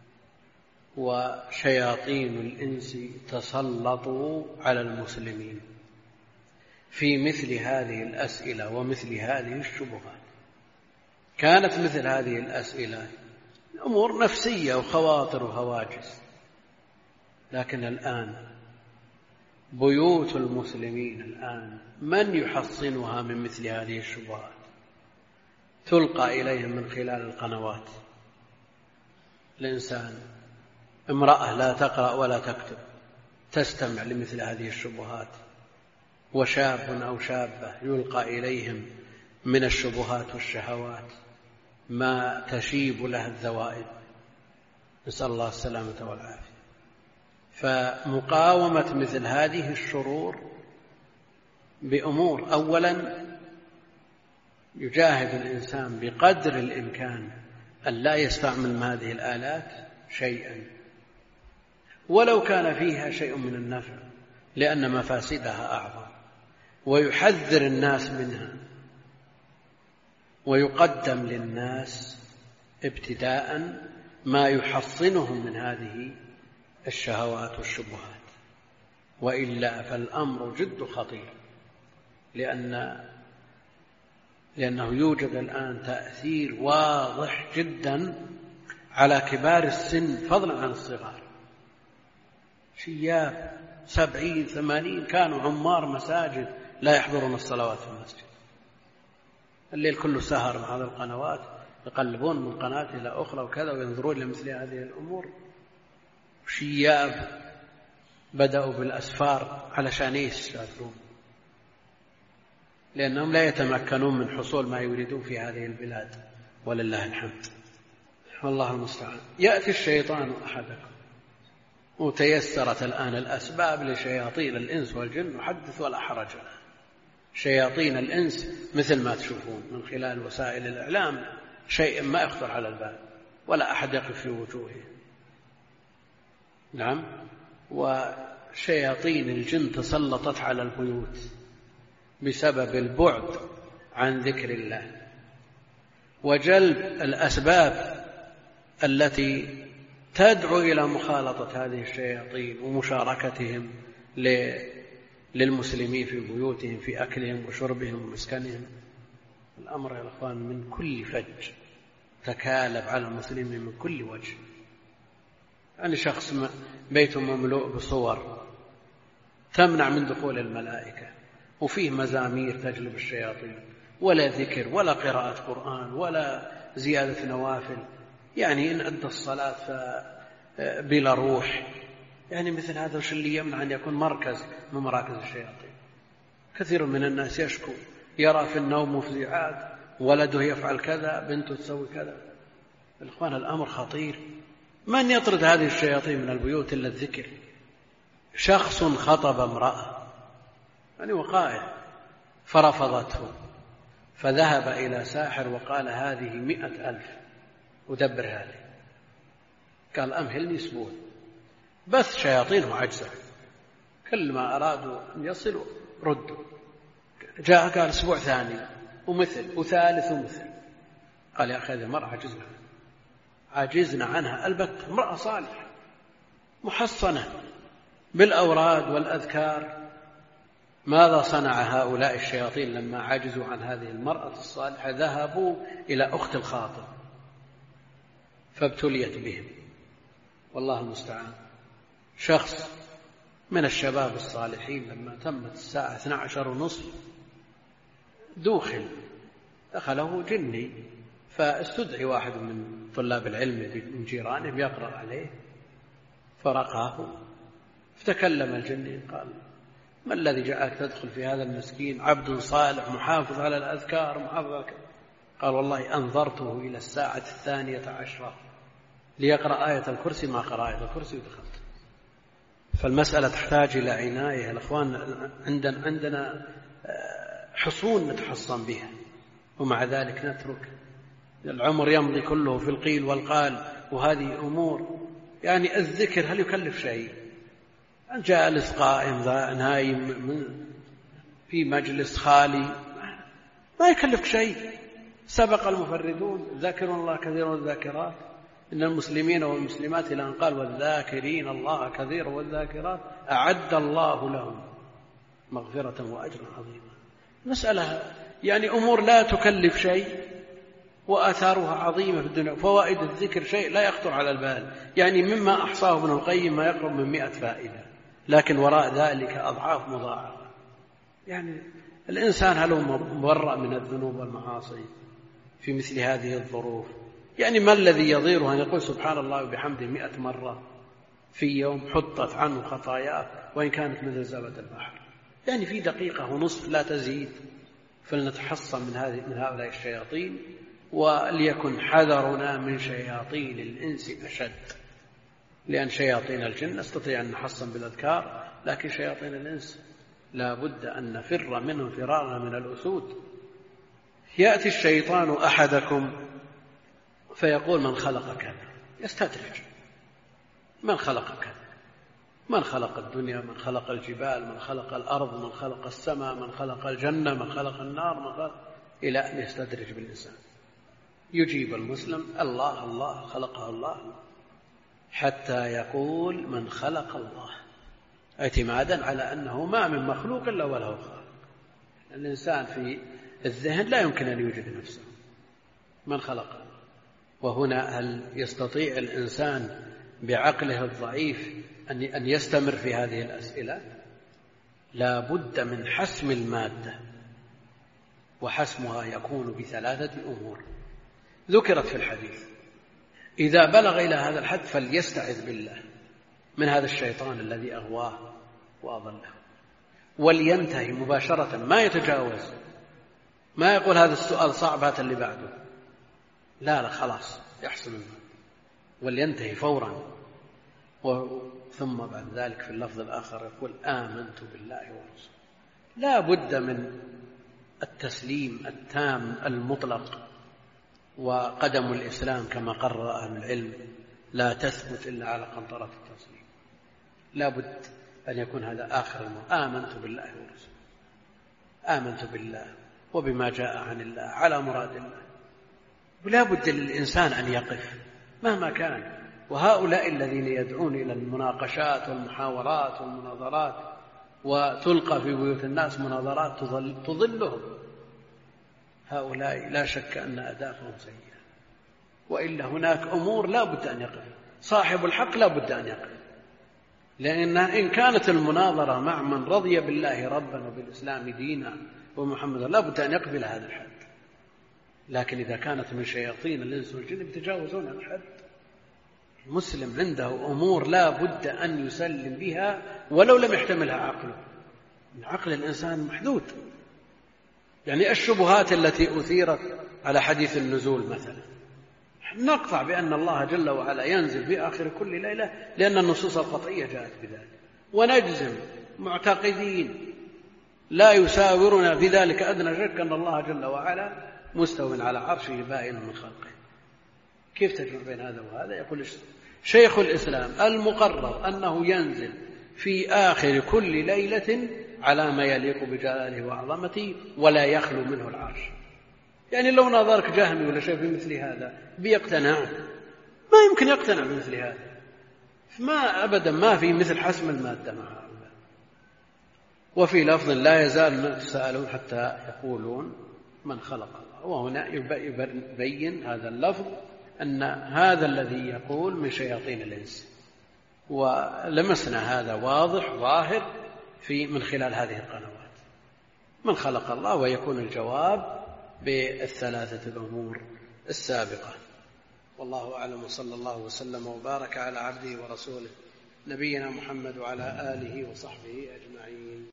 Speaker 2: وشياطين الإنس تسلطوا على المسلمين في مثل هذه الأسئلة ومثل هذه الشبهات. كانت مثل هذه الأسئلة أمور نفسية وخواطر وهواجس، لكن الآن بيوت المسلمين الآن من يحصنها من مثل هذه الشبهات؟ تلقى إليهم من خلال القنوات. الإنسان امرأة لا تقرأ ولا تكتب تستمع لمثل هذه الشبهات، وشاب أو شابة يلقى إليهم من الشبهات والشهوات ما تشيب له الذوائب، نسأل الله السلامة والعافية. فمقاومة مثل هذه الشرور بأمور: أولا يجاهد الإنسان بقدر الإمكان أن لا يستعمل هذه الآلات شيئا ولو كان فيها شيء من النفع، لأن مفاسدها أعظم، ويحذر الناس منها، ويقدم للناس ابتداء ما يحصنهم من هذه الشهوات والشبهات، وإلا فالأمر جد خطير، لأن لأنه يوجد الآن تأثير واضح جدا على كبار السن فضلا عن الصغار. شياب سبعين ثمانين كانوا عمار مساجد لا يحضرون الصلوات في المسجد، الليل كله سهر مع هذه القنوات، يقلبون من قناة إلى أخرى وكذا وينظرون لمثل هذه الأمور. شياب بدأوا بالأسفار علشان يسافرون، لأنهم لا يتمكنون من حصول ما يريدون في هذه البلاد، ولله الحمد، والله المستعان. يأتي الشيطان أحدكم، وتيسرت الآن الأسباب لشياطين الإنس والجن، وحدث ولا حرج. شياطين الإنس مثل ما تشوفون من خلال وسائل الإعلام شيء ما يخطر على البال، ولا أحد يقف في وجوهه. نعم. وشياطين الجن تسلطت على البيوت بسبب البعد عن ذكر الله، وجلب الأسباب التي تدعو إلى مخالطة هذه الشياطين ومشاركتهم للمسلمين في بيوتهم في أكلهم وشربهم ومسكنهم. الأمر يا أخوان من كل فج تكالب على المسلمين من كل وجه. يعني شخص بيته مملوء بصور تمنع من دخول الملائكة، وفيه مزامير تجلب الشياطين، ولا ذكر ولا قراءة قرآن ولا زيادة نوافل، يعني إن أدى الصلاة بلا روح. يعني مثل هذا وش اللي يمنع أن يكون مركز من مراكز الشياطين؟ كثير من الناس يشكو، يرى في النوم مفزعات، ولده يفعل كذا، بنته تسوي كذا. الإخوان الأمر خطير. من يطرد هذه الشياطين من البيوت إلا الذكر؟ شخص خطب امرأة يعني وقائع فرفضته، فذهب إلى ساحر وقال هذه مئة ألف ودبر هذه. قال أمهلني أسبوع. بث شياطينه عجزة، كل ما أرادوا أن يصلوا ردوا. جاء قال أسبوع ثاني ومثل وثالث ومثل. قال يا أخي هذه المرأة عجزنا عجزنا عنها البتة، امرأة صالحة محصنة بالأوراد والأذكار. ماذا صنع هؤلاء الشياطين لما عجزوا عن هذه المرأة الصالحة؟ ذهبوا إلى أخت الخاطب فابتليت بهم، والله المستعان. شخص من الشباب الصالحين لما تمت الساعة اثنتي عشرة ونصف دوخل دخله جني، فاستدعي واحد من طلاب العلم من جيرانهم يقرأ عليه، فرقاه فتكلم الجني قال ما الذي جاءك تدخل في هذا المسكين عبد صالح محافظ على الأذكار محافظ على كذا؟ قال والله أنظرته إلى الساعة الثانية عشرة ليقرأ آية الكرسي، ما قرأ آية الكرسي ودخلت. فالمسألة تحتاج إلى عناية. الأخوان عندنا عندنا حصون نتحصن بها، ومع ذلك نترك. العمر يمضي كله في القيل والقال، وهذه أمور يعني الذكر هل يكلف شيء؟ جالس قائم نايم في مجلس خالي ما يكلفك شيء. سبق المفردون ذاكرون الله كثيرا والذاكرات، إن المسلمين والمسلمات إلى أن قال والذاكرين الله كثيرا والذاكرات أعد الله لهم مغفرة وأجرا عظيما. مسألة يعني أمور لا تكلف شيء وآثارها عظيمة في الدنيا. فوائد الذكر شيء لا يخطر على البال، يعني مما أحصاه ابن القيم ما يقرب من مئة فائدة، لكن وراء ذلك أضعاف مضاعفة. يعني الإنسان هل هو مبرأ من الذنوب والمعاصي في مثل هذه الظروف؟ يعني ما الذي يضيره أن يقول سبحان الله وبحمده مئة مرة في يوم حطت عنه خطاياه وإن كانت مثل زبد البحر؟ يعني في دقيقة ونصف لا تزيد. فلنتحصن من هذه من هؤلاء الشياطين، وليكن حذرنا من شياطين الإنس أشد، لأن شياطين الجن نستطيع أن نحصن بالأذكار، لكن شياطين الإنس لا بد أن نفر منهم فرارنا من الأسود. يأتي الشيطان أحدكم فيقول من خلق كذا، يستدرج من خلق كذا، من خلق الدنيا، من خلق الجبال، من خلق الأرض، من خلق السماء، من خلق الجنة، من خلق النار، من خلق إلى أن يستدرج بالإنسان. يجيب المسلم الله الله خلقه الله حتى يقول من خلق الله، اعتمادا على أنه ما من مخلوق إلا وله خالق. الإنسان في الذهن لا يمكن أن يوجد نفسه، من خلق. وهنا هل يستطيع الإنسان بعقله الضعيف أن يستمر في هذه الأسئلة؟ لا بد من حسم المادة، وحسمها يكون بثلاثة أمور ذكرت في الحديث. إذا بلغ إلى هذا الحد فليستعذ بالله من هذا الشيطان الذي أغواه وأضله، ولينتهي مباشرة، ما يتجاوز، ما يقول هذا السؤال صعب هات اللي بعده، لا لا خلاص يحسن المادة ولينتهي فورا. ثم بعد ذلك في اللفظ الآخر يقول آمنت بالله ورسوله. لا بد من التسليم التام المطلق. وقدم الإسلام كما قرر أهل العلم لا تثبت إلا على قنطرة التسليم. لا بد أن يكون هذا آخر المر. آمنت بالله ورسوله، آمنت بالله وبما جاء عن الله على مراد الله. ولا بد للإنسان أن يقف مهما كان. وهؤلاء الذين يدعون إلى المناقشات والمحاورات والمناظرات وتلقى في بيوت الناس مناظرات تضل تضلهم، هؤلاء لا شك أن أداءهم سيئة. وإلا هناك أمور لا بد أن يقف صاحب الحق، لا بد أن يقف. لأن إن كانت المناظرة مع من رضي بالله ربا وبالإسلام دينا ومحمد لا بد أن يقبل هذا الحد. لكن إذا كانت من شياطين الإنس والجن يتجاوزون الحد. المسلم عنده أمور لا بد أن يسلم بها ولو لم يحتملها عقله. عقل الإنسان محدود. يعني الشبهات التي أثيرت على حديث النزول مثلا، نقطع بأن الله جل وعلا ينزل في آخر كل ليلة لأن النصوص القطعية جاءت بذلك، ونجزم معتقدين لا يساورنا في ذلك أدنى شك أن الله جل وعلا مستوٍ على عرشه بائن من خلقه. كيف تجمع بين هذا وهذا؟ يقول شيخ الإسلام المقرر أنه ينزل في آخر كل ليلة على ما يليق بجلاله وعظمته ولا يخلو منه العرش. يعني لو نظرك جهمي ولا شيء في مثل هذا بيقتنع؟ ما يمكن يقتنع بمثل هذا. ما أبدا ما في مثل حسم المادة مع هؤلاء. وفي لفظ لا يزال يتساءلون حتى يقولون من خلق الله. وهنا يبين هذا اللفظ أن هذا الذي يقول من شياطين الإنس. ولمسنا هذا واضح ظاهر في من خلال هذه القنوات. من خلق الله، ويكون الجواب بالثلاثة الأمور السابقة. والله أعلم، وصلى الله وسلم وبارك على عبده ورسوله نبينا محمد وعلى آله وصحبه أجمعين.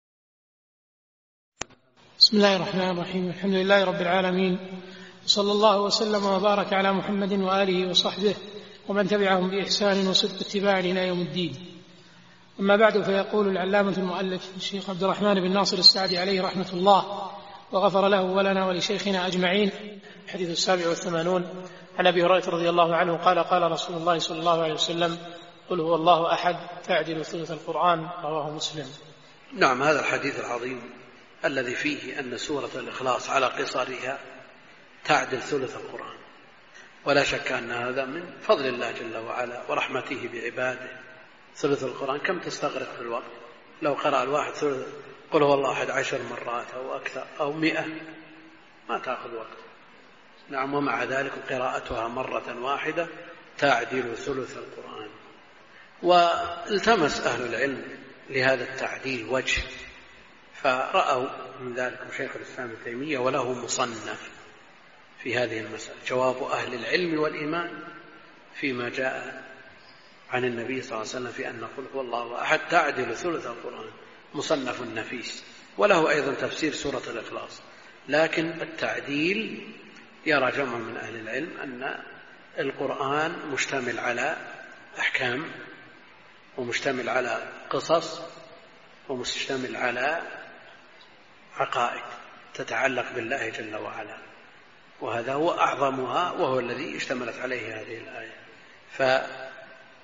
Speaker 1: بسم الله الرحمن الرحيم. الحمد لله رب العالمين، وصلى الله وسلم وبارك على محمد وآله وصحبه ومن تبعهم بإحسان وصدق اتباع إلى يوم الدين. أما بعد، فيقول العلامة المؤلف الشيخ عبد الرحمن بن ناصر السعدي عليه رحمة الله وغفر له ولنا ولشيخنا أجمعين. الحديث السابع والثمانون عن أبي هريرة رضي الله عنه قال قال رسول الله صلى الله عليه وسلم قل هو الله أحد تعدل ثلث القرآن. رواه مسلم.
Speaker 2: نعم، هذا الحديث العظيم الذي فيه أن سورة الإخلاص على قصرها تعدل ثلث القرآن، ولا شك أن هذا من فضل الله جل وعلا ورحمته بعباده. ثلث القرآن كم تستغرق في الوقت؟ لو قرأ الواحد ثلث قل هو الله أحد عشر مرات أو أكثر أو مئة ما تأخذ وقت. نعم، ومع ذلك قراءتها مرة واحدة تعدل ثلث القرآن. والتمس أهل العلم لهذا التعديل وجه، فرأوا من ذلك شيخ الإسلام ابن تيمية وله مصنف في هذه المسألة، جواب أهل العلم والإيمان فيما جاء عن النبي صلى الله عليه وسلم في أن قل هو الله أحد تعدل ثلث القرآن، مصنف نفيس. وله أيضا تفسير سورة الإخلاص. لكن التعديل يرى جمع من أهل العلم أن القرآن مشتمل على أحكام، ومشتمل على قصص، ومشتمل على عقائد تتعلق بالله جل وعلا، وهذا هو أعظمها وهو الذي اشتملت عليه هذه الآية.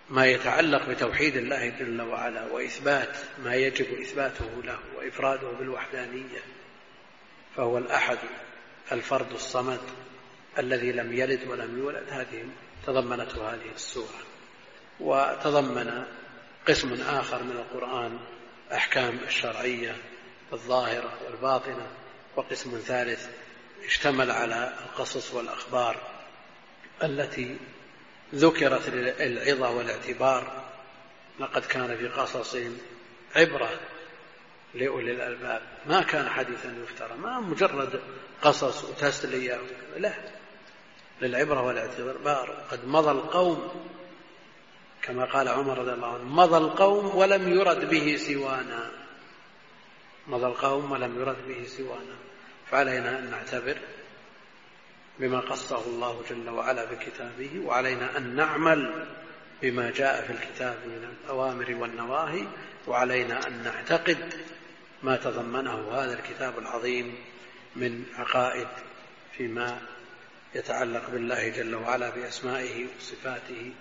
Speaker 2: ما يتعلق بتوحيد الله جل وعلا وإثبات ما يجب إثباته له وإفراده بالوحدانية، فهو الأحد الفرد الصمد الذي لم يلد ولم يولد. هذه تضمنته هذه السورة. وتضمن قسم آخر من القرآن أحكام الشرعية الظاهرة والباطنة، وقسم ثالث اشتمل على القصص والأخبار التي ذكرت للعظة والاعتبار. لقد كان في قصصهم عبرة لأولي الألباب، ما كان حديثا يفترى، ما مجرد قصص وتسلية، لا، للعبرة والاعتبار. قد مضى القوم كما قال عمر رضي الله عنه: مضى القوم ولم يرد به سوانا، مضى القوم ولم يرد به سوانا. فعلينا أن نعتبر بما قصه الله جل وعلا بكتابه، وعلينا أن نعمل بما جاء في الكتاب من الأوامر والنواهي، وعلينا أن نعتقد ما تضمنه هذا الكتاب العظيم من عقائد فيما يتعلق بالله جل وعلا بأسمائه وصفاته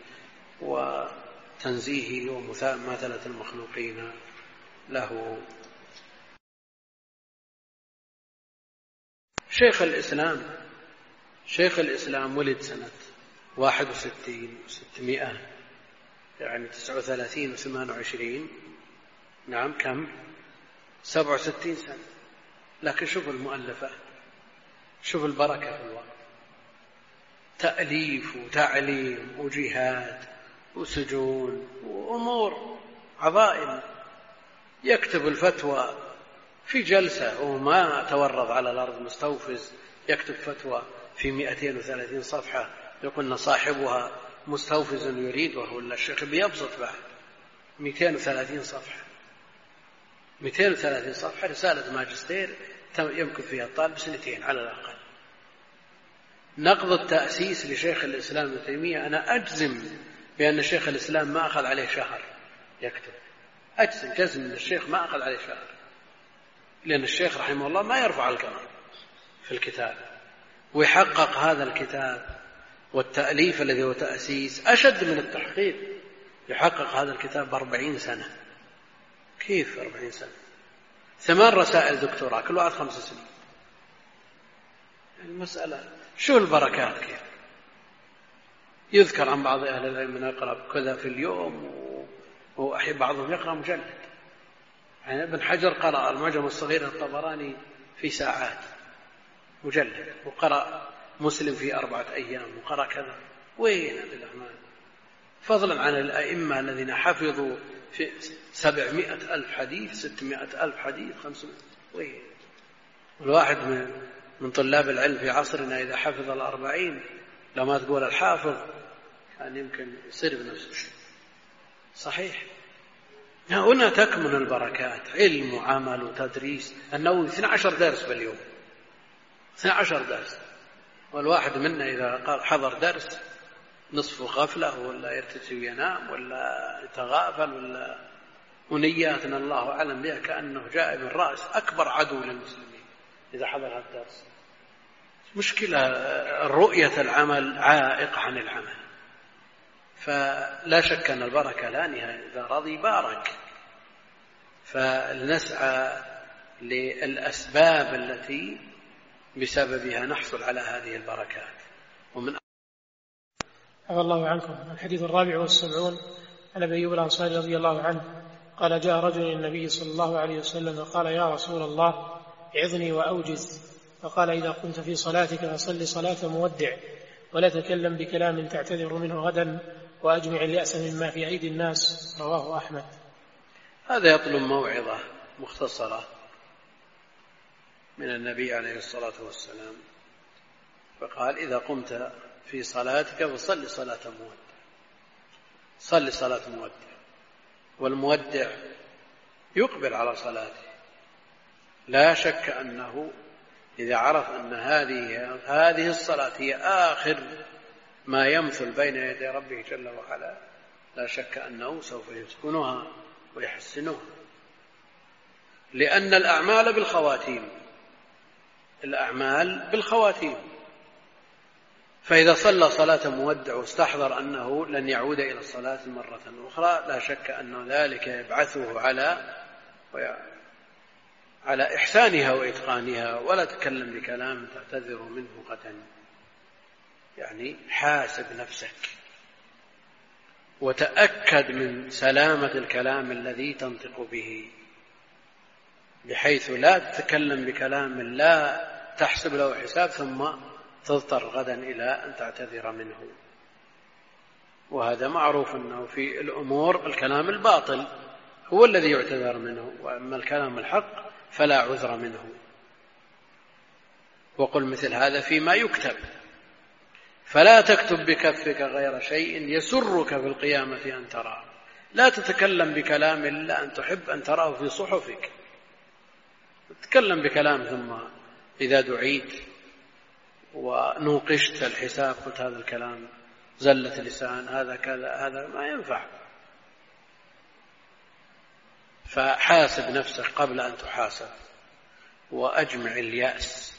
Speaker 2: وتنزيهه ومماثلة المخلوقين له. شيخ الإسلام شيخ الإسلام ولد سنة واحد وستين وستمائة، يعني تسعة وثلاثين وثمان وعشرين، نعم كم؟ سبع وستين سنة. لكن شوف المؤلفات، شوف البركة في الوقت، تأليف وتعليم وجهاد وسجون وأمور عظائم. يكتب الفتوى في جلسة وما تورط على الأرض مستوفز، يكتب فتوى في مئتين وثلاثين صفحة، يقولنا صاحبها مستوفز يريد، وهو الشيخ بيبسط بعد مئتين وثلاثين صفحة، مئتين وثلاثين صفحة رسالة ماجستير يمكن فيها الطالب سنتين على الأقل. نقض التأسيس لشيخ الإسلام ابن تيمية، أنا أجزم بأن شيخ الإسلام ما أخذ عليه شهر يكتب، أجزم جزم أن الشيخ ما أخذ عليه شهر، لأن الشيخ رحمه الله ما يرفع القلم في الكتاب، ويحقق هذا الكتاب والتأليف الذي هو تأسيس أشد من التحقيق. يحقق هذا الكتاب بأربعين سنة. كيف أربعين سنة؟ ثمان رسائل دكتوراه كل واحد خمس سنين. المسألة شو البركات كيف؟ يذكر عن بعض أهل العلم من يقرأ كذا في اليوم، وأحيانا بعضهم يقرأ مجلد. يعني ابن حجر قرأ المعجم الصغير الطبراني في ساعات مجلد، وقرأ مسلم في أربعة أيام، وقرأ كذا. وين هذه الأعمال؟ فضلا عن الأئمة الذين حفظوا في سبعمائة ألف حديث، ستمائة ألف حديث، خمسمائة. وين؟ والواحد من من طلاب العلم في عصرنا إذا حفظ الأربعين لما تقول الحافظ كان يمكن يصير بنفسه. صحيح. هنا تكمن البركات، علم وعمل وتدريس. النووي اثني عشر درس باليوم، اثني عشر درس، والواحد منا إذا حضر درس نصف غفلة، ولا يرتجي وينام، ولا يتغافل، ولا ونياتنا الله أعلم بها كأنه جاء من رأس أكبر عدو للمسلمين إذا حضر هذا الدرس. مشكلة رؤية العمل عائق عن العمل. فلا شك أن البركة لا نهاية، إذا رضي بارك. فلنسعى للأسباب التي بسببها نحصل على هذه البركات. ومن
Speaker 1: عفى الله عنكم. الحديث الرابع والسبعون عن أبي أيوب الأنصاري رضي الله عنه قال: جاء رجل إلى النبي صلى الله عليه وسلم فقال: يا رسول الله عظني وأوجز. فقال: إذا كنت في صلاتك فصل صلاة مودع، ولا تكلم بكلام تعتذر منه غدا، وأجمع اليأس مما في أيدي الناس. رواه أحمد.
Speaker 2: هذا يطلب موعظة مختصرة من النبي عليه الصلاة والسلام، فقال: إذا قمت في صلاتك فصل صلاة مودع، صل صلاة مودع. والمودع يقبل على صلاته، لا شك أنه إذا عرف أن هذه هذه الصلاة هي آخر ما يمثل بين يدي ربه جل وعلا، لا شك أنه سوف يتقنها ويحسنها، لأن الأعمال بالخواتيم، الأعمال بالخواتيم. فإذا صلى صلاة مودع واستحضر أنه لن يعود إلى الصلاة مرة أخرى لا شك أن ذلك يبعثه على على إحسانها وإتقانها، ولا تكلم بكلام تعتذر منه غدا. يعني حاسب نفسك وتأكد من سلامة الكلام الذي تنطق به، بحيث لا تتكلم بكلام لا تحسب له حساب ثم تضطر غدا إلى أن تعتذر منه. وهذا معروف أنه في الأمور الكلام الباطل هو الذي يعتذر منه، وأما الكلام الحق فلا عذر منه. وقل مثل هذا فيما يكتب، فلا تكتب بكفك غير شيء يسرك في القيامة أن تراه. لا تتكلم بكلام إلا أن تحب أن تراه في صحفك. تتكلم بكلام ثم إذا دعيت ونوقشت الحساب قلت هذا الكلام زلة لسان، هذا كذا، هذا ما ينفع. فحاسب نفسك قبل أن تحاسب، وأجمع اليأس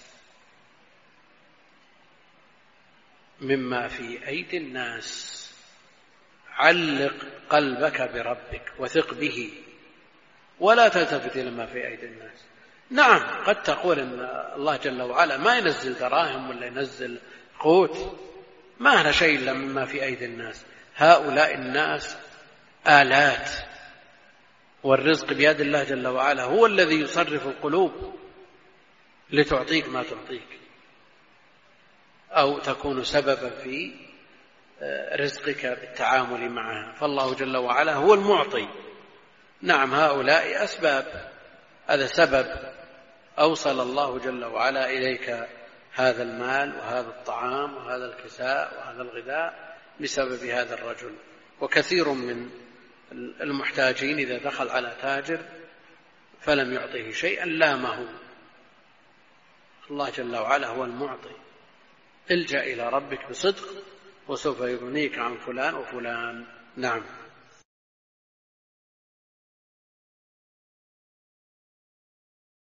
Speaker 2: مما في أيدي الناس. علق قلبك بربك وثق به، ولا تلتفت إلى ما في أيدي الناس. نعم قد تقول إن الله جل وعلا ما ينزل دراهم ولا ينزل قوت، ما هذا شيء إلا مما في أيدي الناس. هؤلاء الناس آلات، والرزق بيد الله جل وعلا، هو الذي يصرف القلوب لتعطيك ما تعطيك أو تكون سببا في رزقك بالتعامل معها. فالله جل وعلا هو المعطي. نعم هؤلاء أسباب، هذا سبب أوصل الله جل وعلا إليك هذا المال وهذا الطعام وهذا الكساء وهذا الغذاء بسبب هذا الرجل. وكثير من المحتاجين إذا دخل على تاجر فلم يعطيه شيئا لامه. الله جل وعلا هو المعطي. الجأ إلى ربك بصدق وسوف يغنيك عن فلان وفلان. نعم.